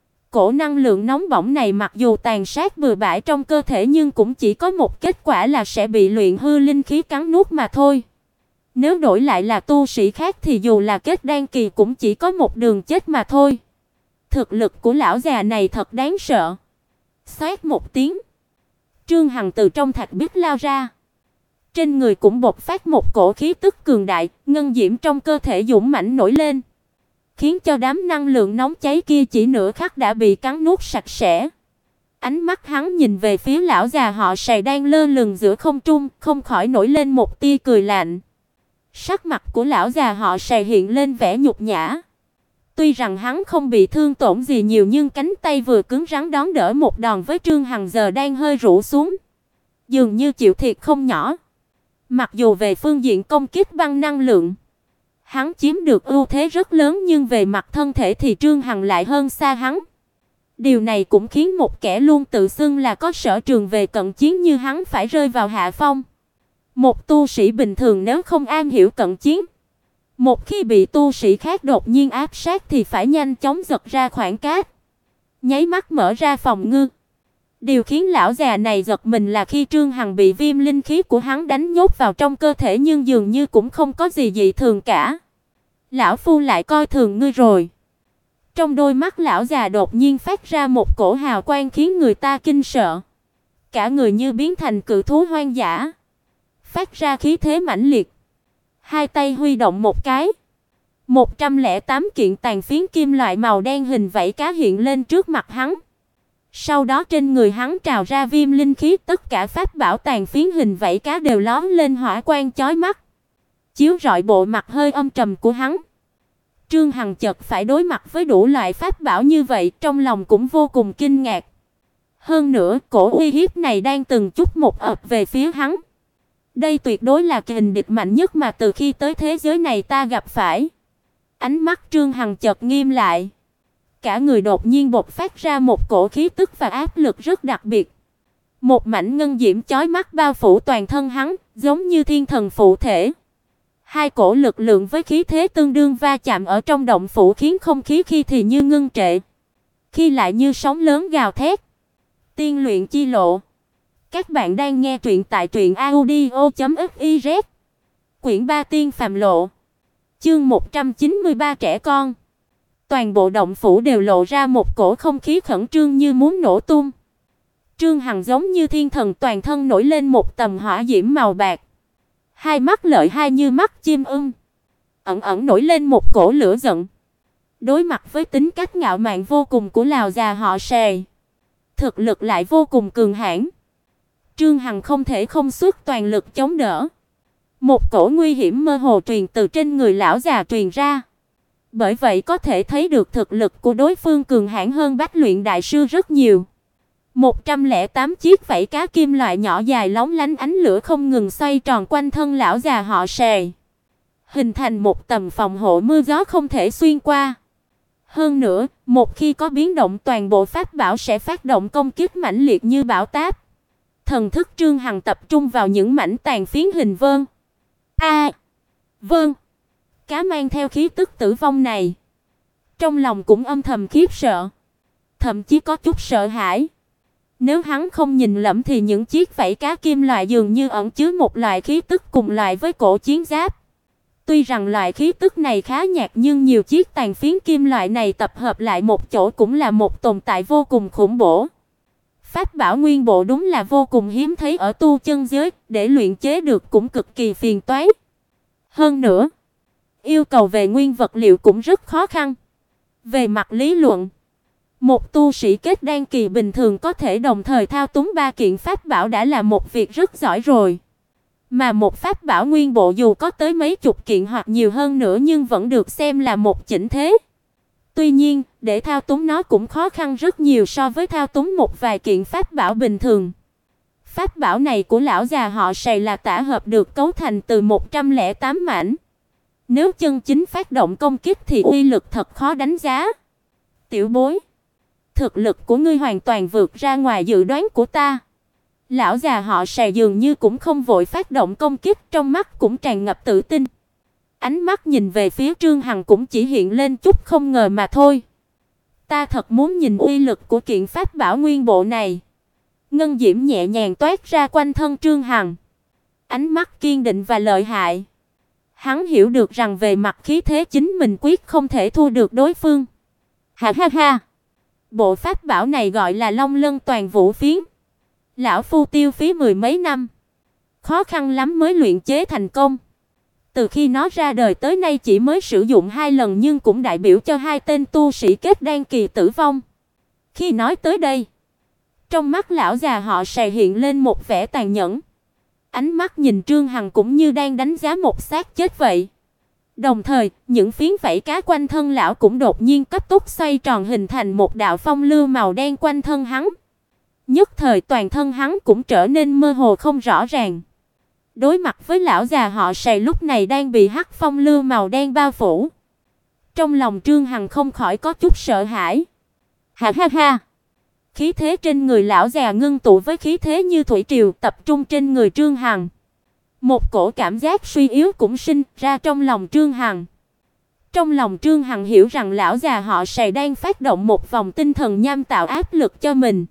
cổ năng lượng nóng bỏng này mặc dù tàn sát bừa bãi trong cơ thể nhưng cũng chỉ có một kết quả là sẽ bị luyện hư linh khí cắn nuốt mà thôi. Nếu đổi lại là tu sĩ khác thì dù là kết đan kỳ cũng chỉ có một đường chết mà thôi. Thực lực của lão già này thật đáng sợ. Xoát một tiếng, Trương Hằng từ trong thạch bích lao ra. Trên người cũng bộc phát một cổ khí tức cường đại, ngân diễm trong cơ thể dũng mãnh nổi lên, khiến cho đám năng lượng nóng cháy kia chỉ nửa khắc đã bị cắn nuốt sạch sẽ. Ánh mắt hắn nhìn về phía lão già họ Sài đang lơ lửng giữa không trung, không khỏi nổi lên một tia cười lạnh. Sắc mặt của lão già họ Sài hiện lên vẻ nhục nhã. Tuy rằng hắn không bị thương tổn gì nhiều nhưng cánh tay vừa cứng rắn đón đỡ một đòn với Trương Hằng giờ đang hơi rũ xuống, dường như chịu thiệt không nhỏ. Mặc dù về phương diện công kích băng năng lượng, hắn chiếm được ưu thế rất lớn nhưng về mặt thân thể thì Trương Hằng lại hơn xa hắn. Điều này cũng khiến một kẻ luôn tự xưng là có sở trường về cận chiến như hắn phải rơi vào hạ phong. Một tu sĩ bình thường nếu không am hiểu cận chiến, một khi bị tu sĩ khác đột nhiên áp sát thì phải nhanh chóng giật ra khoảng cách, nháy mắt mở ra phòng ngự. Điều khiến lão già này giật mình là khi Trương Hằng bị viêm linh khí của hắn đánh nhốt vào trong cơ thể nhưng dường như cũng không có gì dị thường cả. Lão phu lại coi thường ngươi rồi. Trong đôi mắt lão già đột nhiên phát ra một cổ hào quang khiến người ta kinh sợ. Cả người như biến thành cự thú hoang dã, phát ra khí thế mãnh liệt. Hai tay huy động một cái, 108 kiện tàn phiến kim loại màu đen hình vảy cá hiện lên trước mặt hắn. Sau đó trên người hắn trào ra viêm linh khí, tất cả pháp bảo tàn phiến hình vảy cá đều lóe lên hỏa quang chói mắt, chiếu rọi bộ mặt hơi âm trầm của hắn. Trương Hằng chợt phải đối mặt với đủ loại pháp bảo như vậy, trong lòng cũng vô cùng kinh ngạc. Hơn nữa, cổ uy hiếp này đang từng chút một ập về phía hắn. Đây tuyệt đối là kình địch mạnh nhất mà từ khi tới thế giới này ta gặp phải. Ánh mắt Trương Hằng chợt nghiêm lại. Cả người đột nhiên bộc phát ra một cổ khí tức và áp lực rất đặc biệt. Một mảnh ngân diễm chói mắt bao phủ toàn thân hắn, giống như thiên thần phụ thể. Hai cổ lực lượng với khí thế tương đương va chạm ở trong động phủ khiến không khí khi thì như ngưng trệ, khi lại như sóng lớn gào thét. Tiên luyện chi lộ. Các bạn đang nghe truyện tại truyệnaudio.fiz. Quyển 3 Tiên phàm lộ. Chương 193 trẻ con. Toàn bộ động phủ đều lộ ra một cổ không khí khẩn trương như muốn nổ tung. Trương Hằng giống như thiên thần, toàn thân nổi lên một tầng hỏa diễm màu bạc. Hai mắt lợi hai như mắt chim ưng, ẩn ẩn nổi lên một cổ lửa giận. Đối mặt với tính cách ngạo mạn vô cùng của lão già họ Sề, thực lực lại vô cùng cường hãn, Trương Hằng không thể không xuất toàn lực chống đỡ. Một cổ nguy hiểm mơ hồ truyền từ trên người lão già truyền ra. Bởi vậy có thể thấy được thực lực của đối phương cường hãn hơn Bách Luyện đại sư rất nhiều. 108 chiếc vảy cá kim loại nhỏ dài lóng lánh ánh lửa không ngừng xoay tròn quanh thân lão già họ Sề, hình thành một tầng phòng hộ mưa gió không thể xuyên qua. Hơn nữa, một khi có biến động, toàn bộ pháp bảo sẽ phát động công kích mãnh liệt như bão táp. Thần thức Trương Hằng tập trung vào những mảnh tàn phiến hình vân. Vâng. Cá mang theo khí tức tử vong này, trong lòng cũng âm thầm khiếp sợ, thậm chí có chút sợ hãi. Nếu hắn không nhìn lầm thì những chiếc vảy cá kim loại dường như ẩn chứa một loại khí tức cùng loại với cổ chiến giáp. Tuy rằng loại khí tức này khá nhạt, nhưng nhiều chiếc tàn phiến kim loại này tập hợp lại một chỗ cũng là một tồn tại vô cùng khủng bố. Pháp bảo nguyên bộ đúng là vô cùng hiếm thấy ở tu chân giới, để luyện chế được cũng cực kỳ phiền toái. Hơn nữa, yêu cầu về nguyên vật liệu cũng rất khó khăn. Về mặt lý luận, một tu sĩ kết đan kỳ bình thường có thể đồng thời thao túng 3 kiện pháp bảo đã là một việc rất giỏi rồi. Mà một pháp bảo nguyên bộ dù có tới mấy chục kiện hoặc nhiều hơn nữa nhưng vẫn được xem là một chỉnh thế. Tuy nhiên, để thao túng nó cũng khó khăn rất nhiều so với thao túng một vài kiện pháp bảo bình thường. Pháp bảo này của lão già họ Sề là tả hợp được cấu thành từ 108 mảnh. Nếu chân chính phát động công kích thì uy lực thật khó đánh giá. Tiểu bối, thực lực của ngươi hoàn toàn vượt ra ngoài dự đoán của ta. Lão già họ Sề dường như cũng không vội phát động công kích, trong mắt cũng tràn ngập tự tin. Ánh mắt nhìn về phía Trương Hằng cũng chỉ hiện lên chút không ngờ mà thôi. Ta thật muốn nhìn uy lực của kiện pháp bảo nguyên bộ này. Ngân diễm nhẹ nhàng toát ra quanh thân Trương Hằng, ánh mắt kiên định và lợi hại. Hắn hiểu được rằng về mặt khí thế chính mình quyết không thể thua được đối phương. Ha ha ha. Bộ pháp bảo này gọi là Long Lân Toàn Vũ Phiến. Lão phu tiêu phí mười mấy năm, khó khăn lắm mới luyện chế thành công. Từ khi nó ra đời tới nay chỉ mới sử dụng 2 lần nhưng cũng đại biểu cho 2 tên tu sĩ kết đan kỳ tử vong. Khi nói tới đây, trong mắt lão già họ Sề hiện lên một vẻ tàn nhẫn. Ánh mắt nhìn Trương Hằng cũng như đang đánh giá một xác chết vậy. Đồng thời, những phiến vảy cá quanh thân lão cũng đột nhiên cấp tốc xoay tròn hình thành một đạo phong lưu màu đen quanh thân hắn. Nhất thời toàn thân hắn cũng trở nên mơ hồ không rõ ràng. Đối mặt với lão già họ Sề lúc này đang bị hắc phong lưu màu đen bao phủ, trong lòng Trương Hằng không khỏi có chút sợ hãi. Ha ha ha. Khí thế trên người lão già ngưng tụ với khí thế như thủy triều tập trung trên người Trương Hằng. Một cổ cảm giác suy yếu cũng sinh ra trong lòng Trương Hằng. Trong lòng Trương Hằng hiểu rằng lão già họ Sề đang phát động một vòng tinh thần nham tạo áp lực cho mình,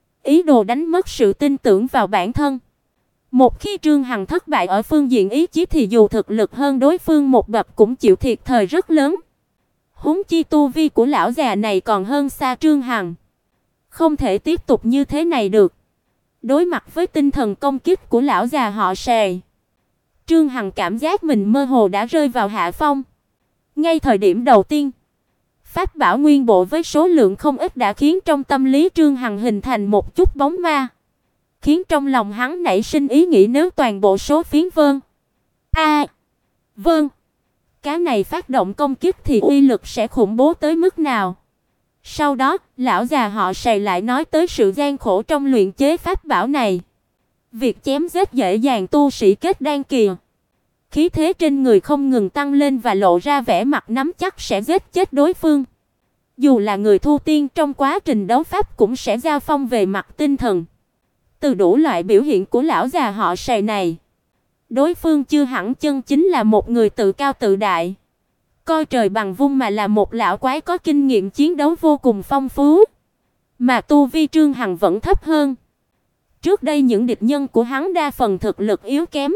ý đồ đánh mất sự tin tưởng vào bản thân. Một khi Trương Hằng thất bại ở phương diện ý chí thì dù thực lực hơn đối phương một bậc cũng chịu thiệt thòi rất lớn. Huống chi tu vi của lão già này còn hơn xa Trương Hằng. Không thể tiếp tục như thế này được. Đối mặt với tinh thần công kích của lão già họ Sề, Trương Hằng cảm giác mình mơ hồ đã rơi vào hạ phong. Ngay thời điểm đầu tiên, pháp bảo nguyên bộ với số lượng không ít đã khiến trong tâm lý Trương Hằng hình thành một chút bóng ma, khiến trong lòng hắn nảy sinh ý nghĩ nếu toàn bộ số phiến vân Cái này phát động công kích thì uy lực sẽ khủng bố tới mức nào? Sau đó, lão già họ Sài lại nói tới sự gian khổ trong luyện chế pháp bảo này. Việc chém giết dễ dàng tu sĩ kết đan kỳ. Khí thế trên người không ngừng tăng lên và lộ ra vẻ mặt nắm chắc sẽ giết chết đối phương. Dù là người thu tiên trong quá trình đấu pháp cũng sẽ giao phong về mặt tinh thần. Từ đủ loại biểu hiện của lão già họ Sài này, đối phương chưa hẳn chân chính là một người tự cao tự đại, coi trời bằng vung, mà là một lão quái có kinh nghiệm chiến đấu vô cùng phong phú. Mà tu vi Trương Hằng vẫn thấp hơn. Trước đây những địch nhân của hắn đa phần thực lực yếu kém.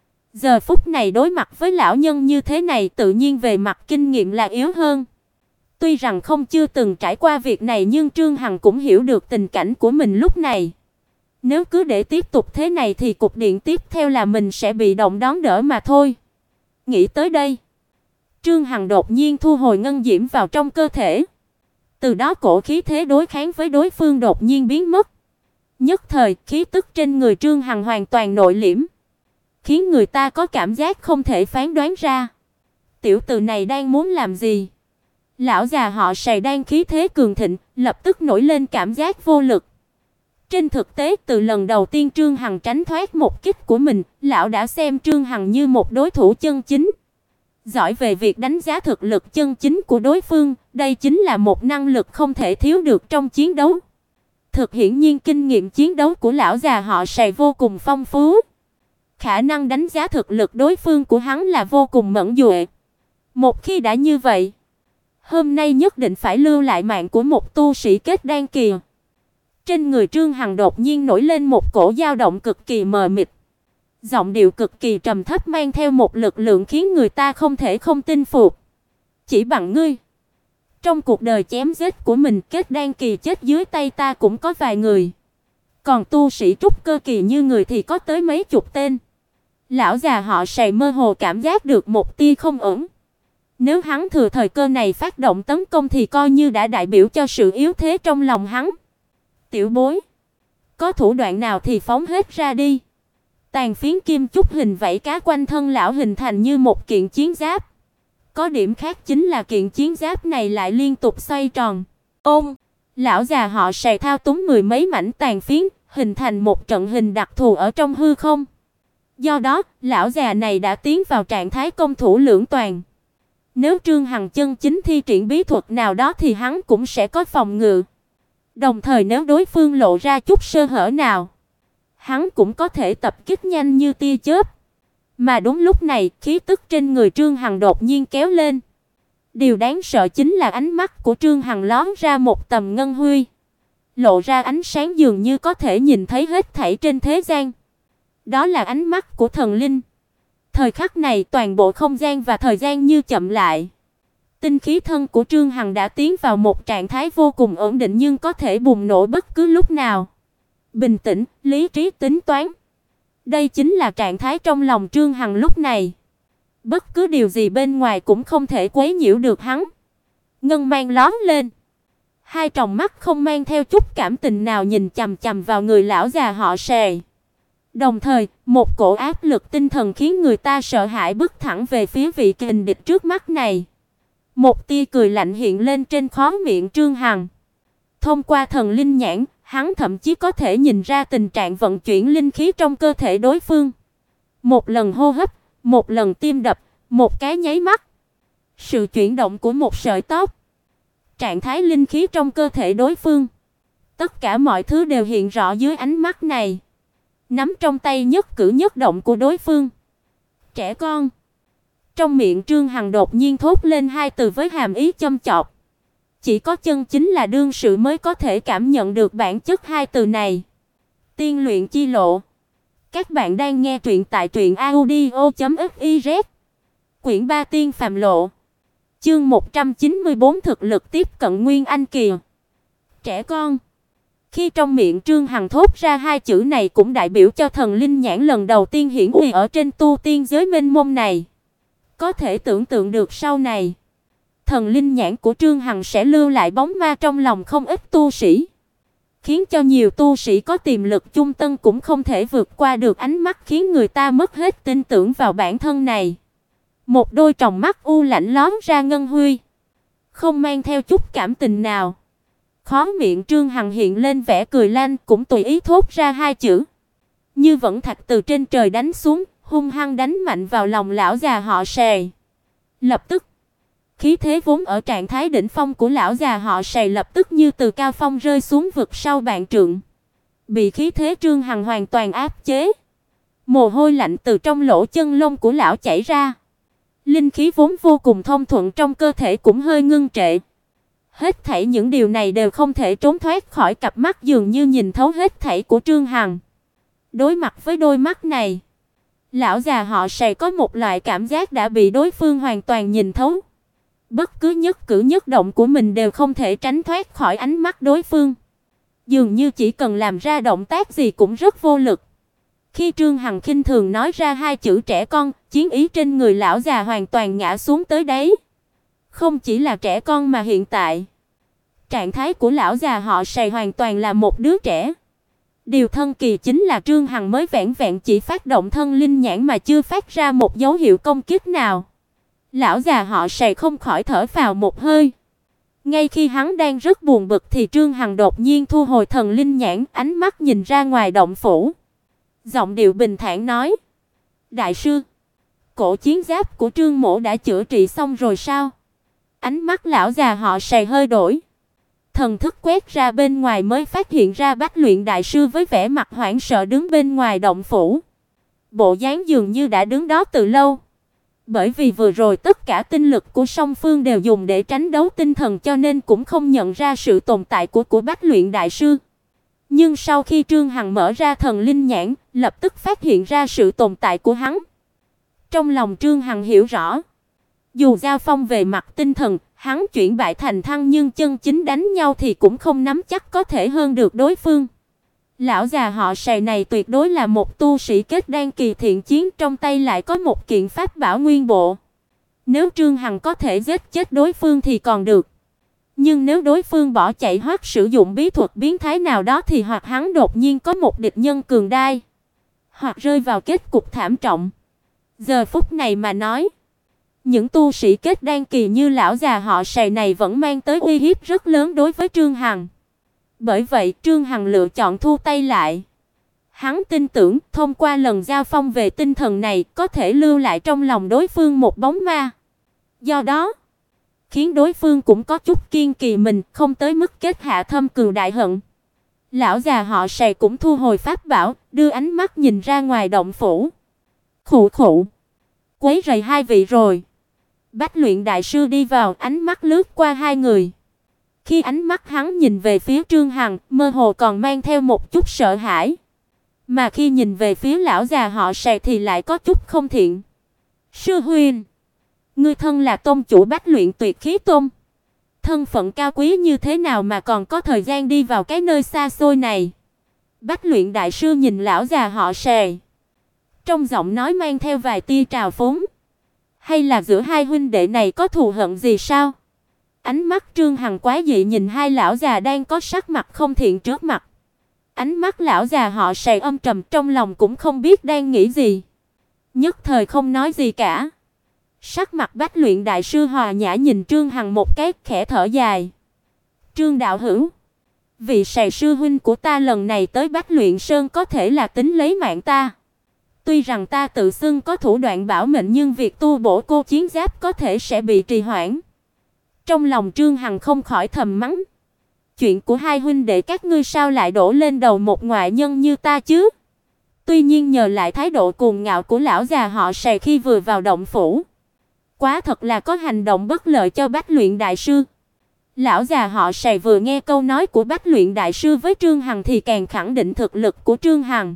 Giờ phút này đối mặt với lão nhân như thế này, tự nhiên về mặt kinh nghiệm là yếu hơn. Tuy rằng chưa từng trải qua việc này, nhưng Trương Hằng cũng hiểu được tình cảnh của mình lúc này. Nếu cứ để tiếp tục thế này thì cục diện tiếp theo là mình sẽ bị động đón đỡ mà thôi. Nghĩ tới đây, Trương Hằng đột nhiên thu hồi ngân diễm vào trong cơ thể. Từ đó cổ khí thế đối kháng với đối phương đột nhiên biến mất. Nhất thời, khí tức trên người Trương Hằng hoàn toàn nội liễm, khiến người ta có cảm giác không thể phán đoán ra. Tiểu tử này đang muốn làm gì? Lão già họ Sài đang khí thế cường thịnh, lập tức nổi lên cảm giác vô lực. Trên thực tế, từ lần đầu tiên Trương Hằng tránh thoát một kích của mình, lão đã xem Trương Hằng như một đối thủ chân chính. Giỏi về việc đánh giá thực lực chân chính của đối phương, đây chính là một năng lực không thể thiếu được trong chiến đấu. Thực hiển nhiên kinh nghiệm chiến đấu của lão già họ Sài vô cùng phong phú. Khả năng đánh giá thực lực đối phương của hắn là vô cùng mẫn duệ. Một khi đã như vậy, hôm nay nhất định phải lưu lại mạng của một tu sĩ kết đan kỳ. Trên người Trương Hằng đột nhiên nổi lên một cổ dao động cực kỳ mờ mịt. Giọng điệu cực kỳ trầm thấp mang theo một lực lượng khiến người ta không thể không tin phục. Chỉ bằng ngươi, trong cuộc đời chém giết của mình, kết đan kỳ chết dưới tay ta cũng có vài người. Còn tu sĩ trúc cơ kỳ như người thì có tới mấy chục tên. Lão già họ Sài mơ hồ cảm giác được một tia không ổn. Nếu hắn thừa thời cơ này phát động tấn công thì coi như đã đại biểu cho sự yếu thế trong lòng hắn. Tiểu bối, có thủ đoạn nào thì phóng hết ra đi. Tàn phiến kim chúc hình vảy cá quanh thân lão hình thành như một kiện chiến giáp. Có điểm khác chính là kiện chiến giáp này lại liên tục xoay tròn. Lão già họ Sài thao túng mười mấy mảnh tàn phiến, hình thành một trận hình đặc thù ở trong hư không. Do đó, lão già này đã tiến vào trạng thái công thủ lưỡng toàn. Nếu Trương Hằng chân chính thi triển bí thuật nào đó thì hắn cũng sẽ có phòng ngự. Đồng thời nếu đối phương lộ ra chút sơ hở nào, hắn cũng có thể tập kích nhanh như tia chớp. Mà đúng lúc này, khí tức trên người Trương Hằng đột nhiên kéo lên. Điều đáng sợ chính là ánh mắt của Trương Hằng lóe ra một tầm ngân huy, lộ ra ánh sáng dường như có thể nhìn thấy hết thảy trên thế gian. Đó là ánh mắt của thần linh. Thời khắc này, toàn bộ không gian và thời gian như chậm lại. Tinh khí thân của Trương Hằng đã tiến vào một trạng thái vô cùng ổn định nhưng có thể bùng nổ bất cứ lúc nào. Bình tĩnh, lý trí tính toán. Đây chính là trạng thái trong lòng Trương Hằng lúc này. Bất cứ điều gì bên ngoài cũng không thể quấy nhiễu được hắn. Ngân mang lóe lên. Hai tròng mắt không mang theo chút cảm tình nào nhìn chằm chằm vào người lão già họ Sài. Đồng thời, một cổ áp lực tinh thần khiến người ta sợ hãi bước thẳng về phía vị kình địch trước mắt này. Một tia cười lạnh hiện lên trên khóe miệng Trương Hằng. Thông qua thần linh nhãn, hắn thậm chí có thể nhìn ra tình trạng vận chuyển linh khí trong cơ thể đối phương. Một lần hô hấp, một lần tim đập, một cái nháy mắt, sự chuyển động của một sợi tóc, trạng thái linh khí trong cơ thể đối phương, tất cả mọi thứ đều hiện rõ dưới ánh mắt này. Nắm trong tay nhất cử nhất động của đối phương. Trẻ con. Trong miệng Trương Hằng đột nhiên thốt lên hai từ với hàm ý châm chọc. Chỉ có chân chính là đương sự mới có thể cảm nhận được bản chất hai từ này. Tiên luyện chi lộ. Các bạn đang nghe truyện tại truyệnaudio.fiz. Quyển 3 Tiên phàm lộ. Chương 194 thực lực tiếp cận Nguyên Anh kỳ. Trẻ con. Khi trong miệng Trương Hằng thốt ra hai chữ này cũng đại biểu cho thần linh nhãn lần đầu tiên hiển uy ở trên tu tiên giới mênh mông này. Có thể tưởng tượng được sau này, thần linh nhãn của Trương Hằng sẽ lưu lại bóng ma trong lòng không ít tu sĩ, khiến cho nhiều tu sĩ có tiềm lực chung tân cũng không thể vượt qua được ánh mắt khiến người ta mất hết tin tưởng vào bản thân này. Một đôi tròng mắt u lãnh lóe ra ngân huy, không mang theo chút cảm tình nào. Khóe miệng Trương Hằng hiện lên vẻ cười lanh, cũng tùy ý thốt ra hai chữ: Như vẫn thạch từ trên trời đánh xuống, hung hăng đánh mạnh vào lòng lão già họ Sài. Lập tức, khí thế vốn ở trạng thái đỉnh phong của lão già họ Sài lập tức như từ cao phong rơi xuống vực sâu vạn trượng, bị khí thế Trương Hằng hoàn toàn áp chế. Mồ hôi lạnh từ trong lỗ chân lông của lão chảy ra. Linh khí vốn vô cùng thông thuận trong cơ thể cũng hơi ngưng trệ. Hết thảy những điều này đều không thể trốn thoát khỏi cặp mắt dường như nhìn thấu hết thảy của Trương Hằng. Đối mặt với đôi mắt này, lão già họ Sài có một loại cảm giác đã bị đối phương hoàn toàn nhìn thấu. Bất cứ nhất cử nhất động của mình đều không thể tránh thoát khỏi ánh mắt đối phương. Dường như chỉ cần làm ra động tác gì cũng rất vô lực. Khi Trương Hằng khinh thường nói ra hai chữ trẻ con, chiến ý trên người lão già hoàn toàn ngã xuống tới đáy. Không chỉ là trẻ con mà hiện tại, trạng thái của lão già họ Sài hoàn toàn là một đứa trẻ. Điều thân kỳ chính là Trương Hằng mới vẹn vẹn chỉ phát động thân linh nhãn mà chưa phát ra một dấu hiệu công kích nào. Lão già họ Sài không khỏi thở phào một hơi. Ngay khi hắn đang rất buồn bực thì Trương Hằng đột nhiên thu hồi thần linh nhãn, ánh mắt nhìn ra ngoài động phủ. Giọng điệu bình thản nói: Đại sư, cổ chiến giáp của Trương mỗ đã chữa trị xong rồi sao? Ánh mắt lão già họ Sài hơi đổi. Thần thức quét ra bên ngoài mới phát hiện ra Bách Luyện đại sư với vẻ mặt hoảng sợ đứng bên ngoài động phủ. Bộ dáng dường như đã đứng đó từ lâu. Bởi vì vừa rồi tất cả tinh lực của song phương đều dùng để tránh đấu tinh thần cho nên cũng không nhận ra sự tồn tại của Bách Luyện đại sư. Nhưng sau khi Trương Hằng mở ra thần linh nhãn, lập tức phát hiện ra sự tồn tại của hắn. Trong lòng Trương Hằng hiểu rõ, dù giao phong về mặt tinh thần, hắn chuyển bại thành thắng nhưng chân chính đánh nhau thì cũng không nắm chắc có thể hơn được đối phương. Lão già họ Sài này tuyệt đối là một tu sĩ kết đan kỳ thiện chiến, trong tay lại có một kiện pháp bảo nguyên bộ. Nếu Trương Hằng có thể giết chết đối phương thì còn được. Nhưng nếu đối phương bỏ chạy hoặc sử dụng bí thuật biến thái nào đó thì hoặc hắn đột nhiên có một địch nhân cường đại, hoặc rơi vào kết cục thảm trọng. Giờ phút này mà nói, những tu sĩ kết đan kỳ như lão già họ Sài này vẫn mang tới uy hiếp rất lớn đối với Trương Hằng. Bởi vậy, Trương Hằng lựa chọn thu tay lại. Hắn tin tưởng, thông qua lần giao phong về tinh thần này, có thể lưu lại trong lòng đối phương một bóng ma. Do đó, khiến đối phương cũng có chút kiên kỳ mình, không tới mức kết hạ thâm cừu đại hận. Lão già họ Sài cũng thu hồi pháp bảo, đưa ánh mắt nhìn ra ngoài động phủ. Khụ khụ, quấy rầy hai vị rồi. Bách Luyện đại sư đi vào, ánh mắt lướt qua hai người. Khi ánh mắt hắn nhìn về phía Trương Hằng, mơ hồ còn mang theo một chút sợ hãi. Mà khi nhìn về phía lão già họ Sài thì lại có chút không thiện. Sư huynh, ngươi thân là tông chủ Bách Luyện Tuyệt Khí Tông, thân phận cao quý như thế nào mà còn có thời gian đi vào cái nơi xa xôi này? Bách Luyện đại sư nhìn lão già họ Sài, trong giọng nói mang theo vài tia trào phúng. Hay là giữa hai huynh đệ này có thù hận gì sao? Ánh mắt Trương Hằng quái dị nhìn hai lão già đang có sắc mặt không thiện trước mặt. Ánh mắt lão già họ Sài âm trầm, trong lòng cũng không biết đang nghĩ gì. Nhất thời không nói gì cả. Sắc mặt Bách Luyện đại sư hòa nhã nhìn Trương Hằng một cái, khẽ thở dài. Trương đạo hữu, vị Sài sư huynh của ta lần này tới Bách Luyện Sơn có thể là tính lấy mạng ta. Tuy rằng ta tự xưng có thủ đoạn bảo mệnh nhưng việc tu bổ cô chiến giáp có thể sẽ bị trì hoãn. Trong lòng Trương Hằng không khỏi thầm mắng. Chuyện của hai huynh đệ các ngươi sao lại đổ lên đầu một ngoại nhân như ta chứ? Tuy nhiên nhờ lại thái độ cuồng ngạo của lão già họ Sài khi vừa vào động phủ, quá thật là có hành động bất lợi cho Bách Luyện đại sư. Lão già họ Sài vừa nghe câu nói của Bách Luyện đại sư với Trương Hằng thì càng khẳng định thực lực của Trương Hằng.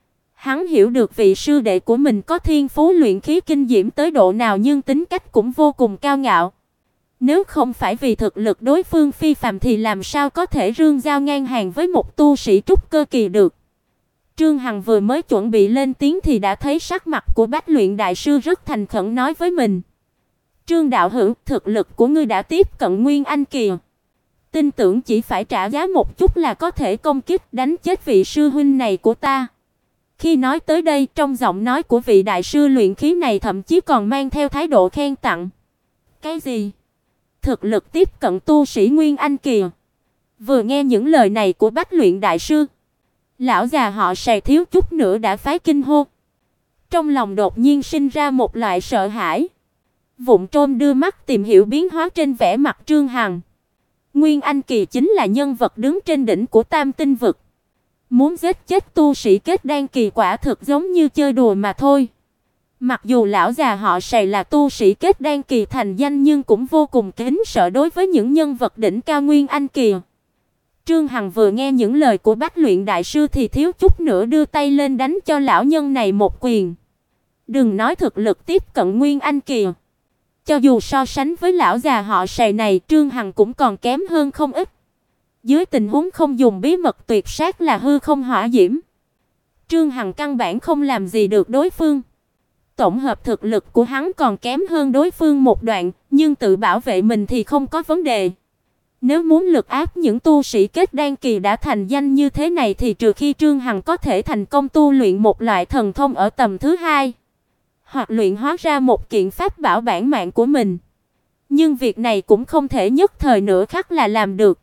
Hắn hiểu được vị sư đệ của mình có thiên phú luyện khí kinh diễm tới độ nào nhưng tính cách cũng vô cùng cao ngạo. Nếu không phải vì thực lực đối phương phi phàm thì làm sao có thể rương giao ngang hàng với một tu sĩ trúc cơ kỳ được. Trương Hằng vừa mới chuẩn bị lên tiếng thì đã thấy sắc mặt của Bách Luyện đại sư rất thành khẩn nói với mình. Trương đạo hữu, thực lực của ngươi đã tiếp cận Nguyên Anh kỳ. Tin tưởng chỉ phải trả giá một chút là có thể công kích đánh chết vị sư huynh này của ta. Khi nói tới đây, trong giọng nói của vị đại sư luyện khí này thậm chí còn mang theo thái độ khen tặng. Cái gì? Thực lực tiếp cận tu sĩ Nguyên Anh kìa. Vừa nghe những lời này của Bách Luyện đại sư, lão già họ Sài thiếu chút nữa đã phái kinh hô. Trong lòng đột nhiên sinh ra một loại sợ hãi. Vụng trộm đưa mắt tìm hiểu biến hóa trên vẻ mặt Trương Hằng. Nguyên Anh kỳ chính là nhân vật đứng trên đỉnh của Tam Tinh vực. Muốn giết chết tu sĩ kết đan kỳ quả thực giống như chơi đùa mà thôi. Mặc dù lão già họ Sài là tu sĩ kết đan kỳ thành danh nhưng cũng vô cùng kính sợ đối với những nhân vật đỉnh cao Nguyên Anh kỳ. Trương Hằng vừa nghe những lời của Bách Luyện đại sư thì thiếu chút nữa đưa tay lên đánh cho lão nhân này một quyền. Đừng nói thực lực tiếp cận Nguyên Anh kỳ, cho dù so sánh với lão già họ Sài này, Trương Hằng cũng còn kém hơn không ít. Dưới tình huống không dùng bí mật tuyệt sát là hư không hỏa diễm, Trương Hằng căn bản không làm gì được đối phương. Tổng hợp thực lực của hắn còn kém hơn đối phương một đoạn, nhưng tự bảo vệ mình thì không có vấn đề. Nếu muốn lực áp những tu sĩ kết đan kỳ đã thành danh như thế này thì trừ khi Trương Hằng có thể thành công tu luyện một loại thần thông ở tầm thứ hai, hoặc luyện hóa ra một kiện pháp bảo bản mạng của mình. Nhưng việc này cũng không thể nhất thời nửa khắc là làm được.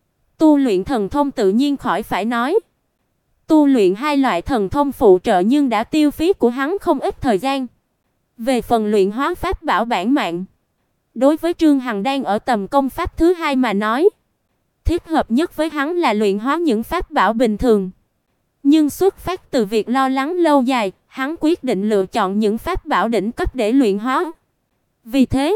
Tu luyện thần thông tự nhiên khỏi phải nói. Tu luyện hai loại thần thông phụ trợ nhưng đã tiêu phí của hắn không ít thời gian. Về phần luyện hóa pháp bảo bản mạng, đối với Trương Hằng đang ở tầm công pháp thứ hai mà nói, thích hợp nhất với hắn là luyện hóa những pháp bảo bình thường. Nhưng xuất phát từ việc lo lắng lâu dài, hắn quyết định lựa chọn những pháp bảo đỉnh cấp để luyện hóa. Vì thế,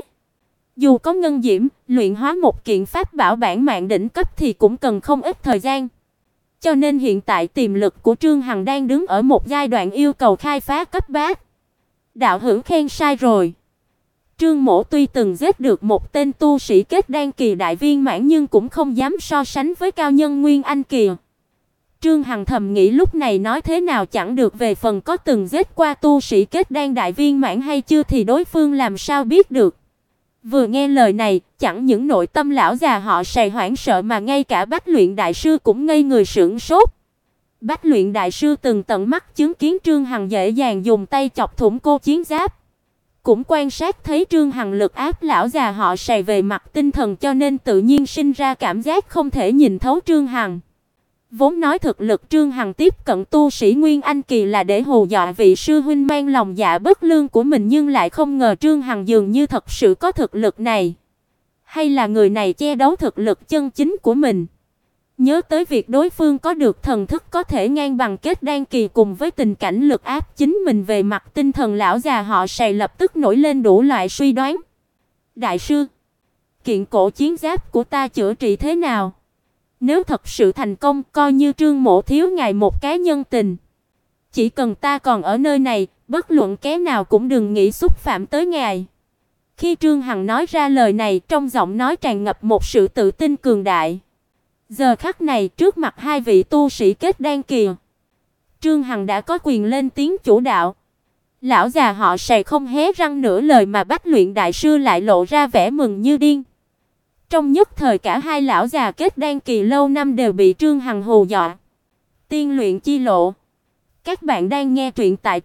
dù có ngân diễm, luyện hóa một kiện pháp bảo bản mạng đỉnh cấp thì cũng cần không ít thời gian. Cho nên hiện tại tiềm lực của Trương Hằng đang đứng ở một giai đoạn yêu cầu khai phá cấp bát. Đạo hữu khen sai rồi. Trương Mỗ tuy từng giết được một tên tu sĩ kết đan kỳ đại viên mãn nhưng cũng không dám so sánh với cao nhân Nguyên Anh kỳ. Trương Hằng thầm nghĩ lúc này nói thế nào chẳng được, về phần có từng giết qua tu sĩ kết đan đại viên mãn hay chưa thì đối phương làm sao biết được. Vừa nghe lời này, chẳng những nội tâm lão già họ Sài hoảng sợ mà ngay cả Bách Luyện đại sư cũng ngây người sửng sốt. Bách Luyện đại sư từng tận mắt chứng kiến Trương Hằng dễ dàng dùng tay chọc thủng cô chiến giáp, cũng quan sát thấy Trương Hằng lực áp lão già họ Sài về mặt tinh thần, cho nên tự nhiên sinh ra cảm giác không thể nhìn thấu Trương Hằng. Vốn nói thực lực Trương Hằng tiếp cận tu sĩ Nguyên Anh kỳ là để hù dọa vị sư huynh mang lòng dạ bất lương của mình, nhưng lại không ngờ Trương Hằng dường như thật sự có thực lực này. Hay là người này che giấu thực lực chân chính của mình? Nhớ tới việc đối phương có được thần thức có thể ngang bằng kết đan kỳ cùng với tình cảnh lực áp chính mình về mặt tinh thần, lão già họ Sài lập tức nổi lên đủ loại suy đoán. Đại sư, kiện cổ chiến giáp của ta chữa trị thế nào? Nếu thật sự thành công, coi như Trương Mỗ thiếu ngài một cái nhân tình. Chỉ cần ta còn ở nơi này, bất luận kẻ nào cũng đừng nghĩ xúc phạm tới ngài. Khi Trương Hằng nói ra lời này, trong giọng nói tràn ngập một sự tự tin cường đại. Giờ khắc này, trước mặt hai vị tu sĩ kết đan kỳ, Trương Hằng đã có quyền lên tiếng chủ đạo. Lão già họ Sài không hé răng nửa lời mà Bách Luyện đại sư lại lộ ra vẻ mừng như điên. Trong nhất thời cả hai lão già kết đan kỳ lâu năm đều bị Trương Hằng hù dọa. Tiên luyện chi lộ. Các bạn đang nghe truyện tại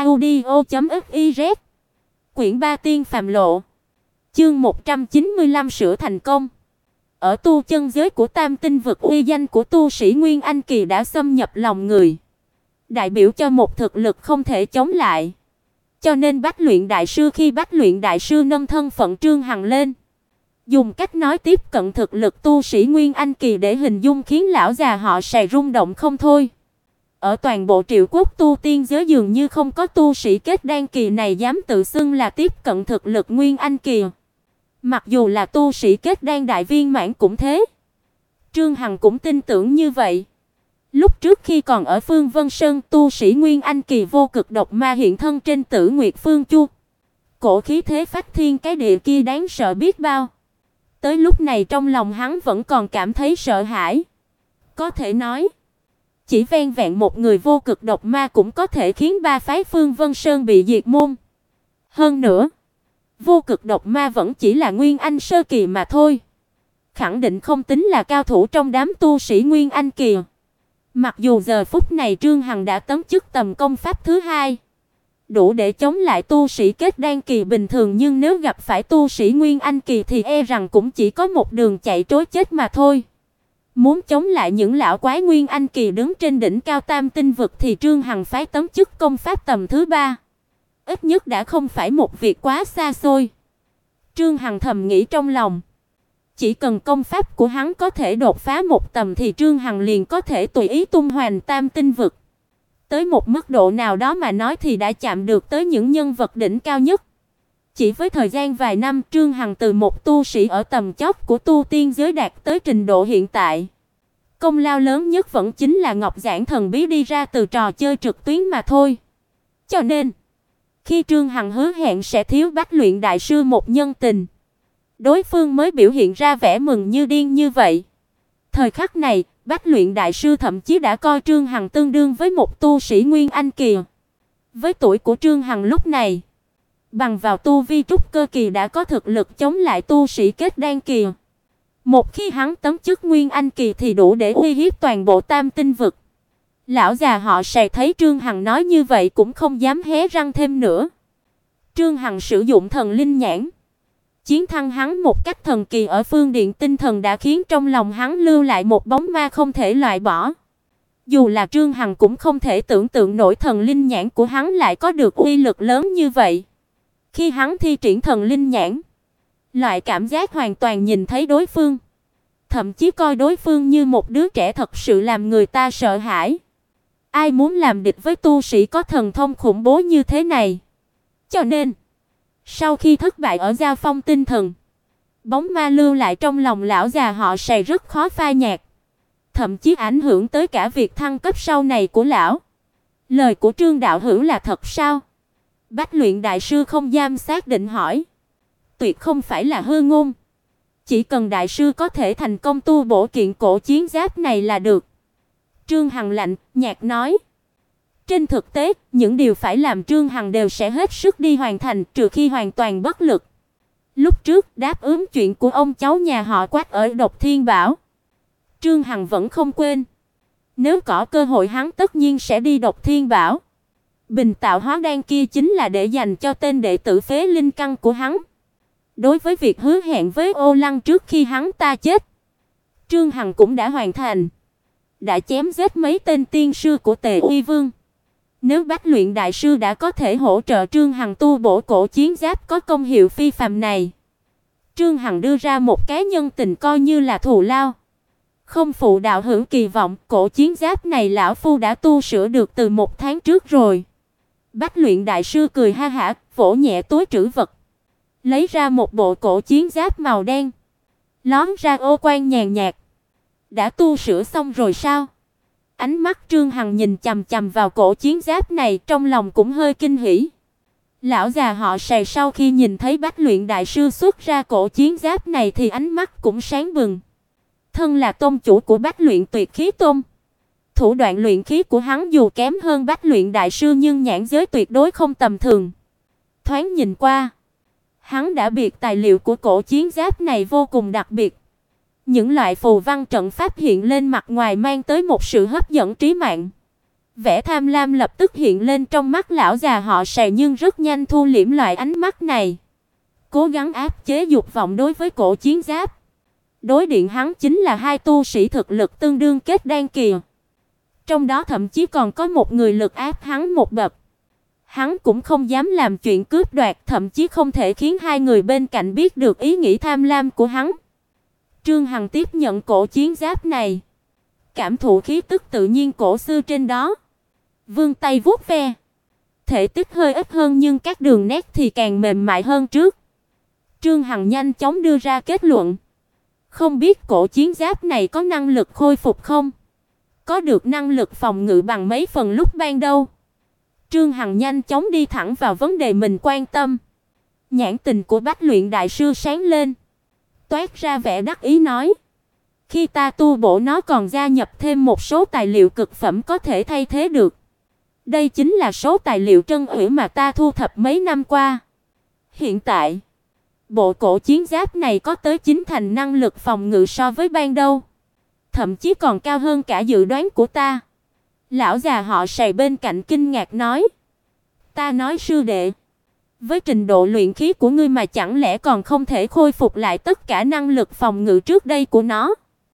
truyệnaudio.fiz. Quyển 3 Tiên phàm lộ. Chương 195 sửa thành công. Ở tu chân giới của Tam Tinh vực, uy danh của tu sĩ Nguyên Anh kỳ đã xâm nhập lòng người, đại biểu cho một thực lực không thể chống lại. Cho nên Bách Luyện đại sư khi Bách Luyện đại sư nâng thân phận Trương Hằng lên, dùng cách nói tiếp cận thực lực tu sĩ Nguyên Anh kỳ để hình dung khiến lão già họ Sài rung động không thôi. Ở toàn bộ Triệu Quốc tu tiên giới dường như không có tu sĩ kết đan kỳ này dám tự xưng là tiếp cận thực lực Nguyên Anh kỳ. Mặc dù là tu sĩ kết đan đại viên mãn cũng thế. Trương Hằng cũng tin tưởng như vậy. Lúc trước khi còn ở Phương Vân Sơn, tu sĩ Nguyên Anh kỳ vô cực độc ma hiện thân trên Tử Nguyệt Phương Chu. Cổ khí thế phách thiên cái địa kia đáng sợ biết bao. Tới lúc này trong lòng hắn vẫn còn cảm thấy sợ hãi. Có thể nói, chỉ vẹn vẹn một người vô cực độc ma cũng có thể khiến ba phái Phương Vân Sơn bị diệt môn. Hơn nữa, vô cực độc ma vẫn chỉ là Nguyên Anh sơ kỳ mà thôi, khẳng định không tính là cao thủ trong đám tu sĩ Nguyên Anh kỳ. Mặc dù giờ phút này Trương Hằng đã tấm chức tầm công pháp thứ hai, đủ để chống lại tu sĩ kết đan kỳ bình thường, nhưng nếu gặp phải tu sĩ nguyên anh kỳ thì e rằng cũng chỉ có một đường chạy trối chết mà thôi. Muốn chống lại những lão quái nguyên anh kỳ đứng trên đỉnh cao tam tinh vực thì Trương Hằng phái tấm chức công pháp tầm thứ ba, ít nhất đã không phải một việc quá xa xôi. Trương Hằng thầm nghĩ trong lòng, chỉ cần công pháp của hắn có thể đột phá một tầm thì Trương Hằng liền có thể tùy ý tung hoành tam tinh vực. Tới một mức độ nào đó mà nói thì đã chạm được tới những nhân vật đỉnh cao nhất. Chỉ với thời gian vài năm, Trương Hằng từ một tu sĩ ở tầm chót của tu tiên giới đạt tới trình độ hiện tại. Công lao lớn nhất vẫn chính là Ngọc Giản thần bí đi ra từ trò chơi trực tuyến mà thôi. Cho nên, khi Trương Hằng hứa hẹn sẽ thiếu Bách Luyện đại sư một nhân tình, đối phương mới biểu hiện ra vẻ mừng như điên như vậy. Thời khắc này, Bách Luyện đại sư thậm chí đã coi Trương Hằng tương đương với một tu sĩ nguyên anh kỳ. Với tuổi của Trương Hằng lúc này, bằng vào tu vi trúc cơ kỳ đã có thực lực chống lại tu sĩ kết đan kỳ. Một khi hắn tấm chức nguyên anh kỳ thì đủ để uy hiếp toàn bộ tam tinh vực. Lão già họ Sài thấy Trương Hằng nói như vậy cũng không dám hé răng thêm nữa. Trương Hằng sử dụng thần linh nhãn, chiến thắng hắn một cách thần kỳ ở phương điện tinh thần đã khiến trong lòng hắn lưu lại một bóng ma không thể loại bỏ. Dù là Trương Hằng cũng không thể tưởng tượng nổi thần linh nhãn của hắn lại có được uy lực lớn như vậy. Khi hắn thi triển thần linh nhãn, loại cảm giác hoàn toàn nhìn thấy đối phương, thậm chí coi đối phương như một đứa trẻ thật sự làm người ta sợ hãi. Ai muốn làm địch với tu sĩ có thần thông khủng bố như thế này? Cho nên, sau khi thất bại ở giao phong tinh thần, bóng ma lưu lại trong lòng lão già họ Sài rất khó phai nhạt, thậm chí ảnh hưởng tới cả việc thăng cấp sau này của lão. Lời của Trương đạo hữu là thật sao? Bách Luyện đại sư không dám xác định hỏi. Tuyệt không phải là hư ngôn. Chỉ cần đại sư có thể thành công tu bổ kiện cổ chiến giáp này là được. Trương Hằng lạnh nhạt nói. Trên thực tế, những điều phải làm Trương Hằng đều sẽ hết sức đi hoàn thành, trừ khi hoàn toàn bất lực. Lúc trước đáp ứng chuyện của ông cháu nhà họ Quách ở Độc Thiên Bảo, Trương Hằng vẫn không quên. Nếu có cơ hội hắn tất nhiên sẽ đi Độc Thiên Bảo. Bình tạo hóa đan kia chính là để dành cho tên đệ tử phế linh căn của hắn. Đối với việc hứa hẹn với Ô Lăng trước khi hắn ta chết, Trương Hằng cũng đã hoàn thành. Đã chém giết mấy tên tiên sư của Tề Uy Vương. Nếu Bách Luyện đại sư đã có thể hỗ trợ Trương Hằng tu bổ cổ chiến giáp có công hiệu phi phàm này, Trương Hằng đưa ra một cái nhân tình coi như là thù lao. Không phụ đạo hữu kỳ vọng, cổ chiến giáp này lão phu đã tu sửa được từ 1 tháng trước rồi. Bách Luyện đại sư cười ha hả, vỗ nhẹ túi trữ vật, lấy ra một bộ cổ chiến giáp màu đen, lóm ra ô quang nhàn nhạt. Đã tu sửa xong rồi sao? Ánh mắt Trương Hằng nhìn chằm chằm vào cổ chiến giáp này, trong lòng cũng hơi kinh hỉ. Lão già họ Sài sau khi nhìn thấy Bách Luyện đại sư xuất ra cổ chiến giáp này thì ánh mắt cũng sáng bừng. Thân là tông chủ của Bách Luyện Tuyệt Khí Tông, thủ đoạn luyện khí của hắn dù kém hơn Bách Luyện đại sư nhưng nhãn giới tuyệt đối không tầm thường. Thoáng nhìn qua, hắn đã biết tài liệu của cổ chiến giáp này vô cùng đặc biệt. Những loại phù văn trận pháp hiện lên mặt ngoài mang tới một sự hấp dẫn trí mạng. Vẻ tham lam lập tức hiện lên trong mắt lão già họ Sài nhưng rất nhanh thu liễm loại ánh mắt này, cố gắng áp chế dục vọng đối với cổ chiến giáp. Đối diện hắn chính là hai tu sĩ thực lực tương đương kết đan kỳ. Trong đó thậm chí còn có một người lực áp hắn một bậc. Hắn cũng không dám làm chuyện cướp đoạt, thậm chí không thể khiến hai người bên cạnh biết được ý nghĩ tham lam của hắn. Trương Hằng tiếp nhận cổ chiến giáp này, cảm thụ khí tức tự nhiên cổ xưa trên đó, vươn tay vuốt ve. Thể tích hơi ít hơn nhưng các đường nét thì càng mềm mại hơn trước. Trương Hằng nhanh chóng đưa ra kết luận. Không biết cổ chiến giáp này có năng lực khôi phục không? Có được năng lực phòng ngự bằng mấy phần lúc ban đầu? Trương Hằng nhanh chóng đi thẳng vào vấn đề mình quan tâm. Nhãn tình của Bách Luyện đại sư sáng lên, toát ra vẻ đắc ý nói: "Khi ta tu bổ nó còn gia nhập thêm một số tài liệu cực phẩm có thể thay thế được. Đây chính là số tài liệu trân ủy mà ta thu thập mấy năm qua. Hiện tại, bộ cổ chiến giáp này có tới 9 thành năng lực phòng ngự so với ban đầu, thậm chí còn cao hơn cả dự đoán của ta." Lão già họ Sài bên cạnh kinh ngạc nói: "Ta nói sư đệ, với trình độ luyện khí của ngươi mà chẳng lẽ còn không thể khôi phục lại tất cả năng lực phòng ngự trước đây của nó?"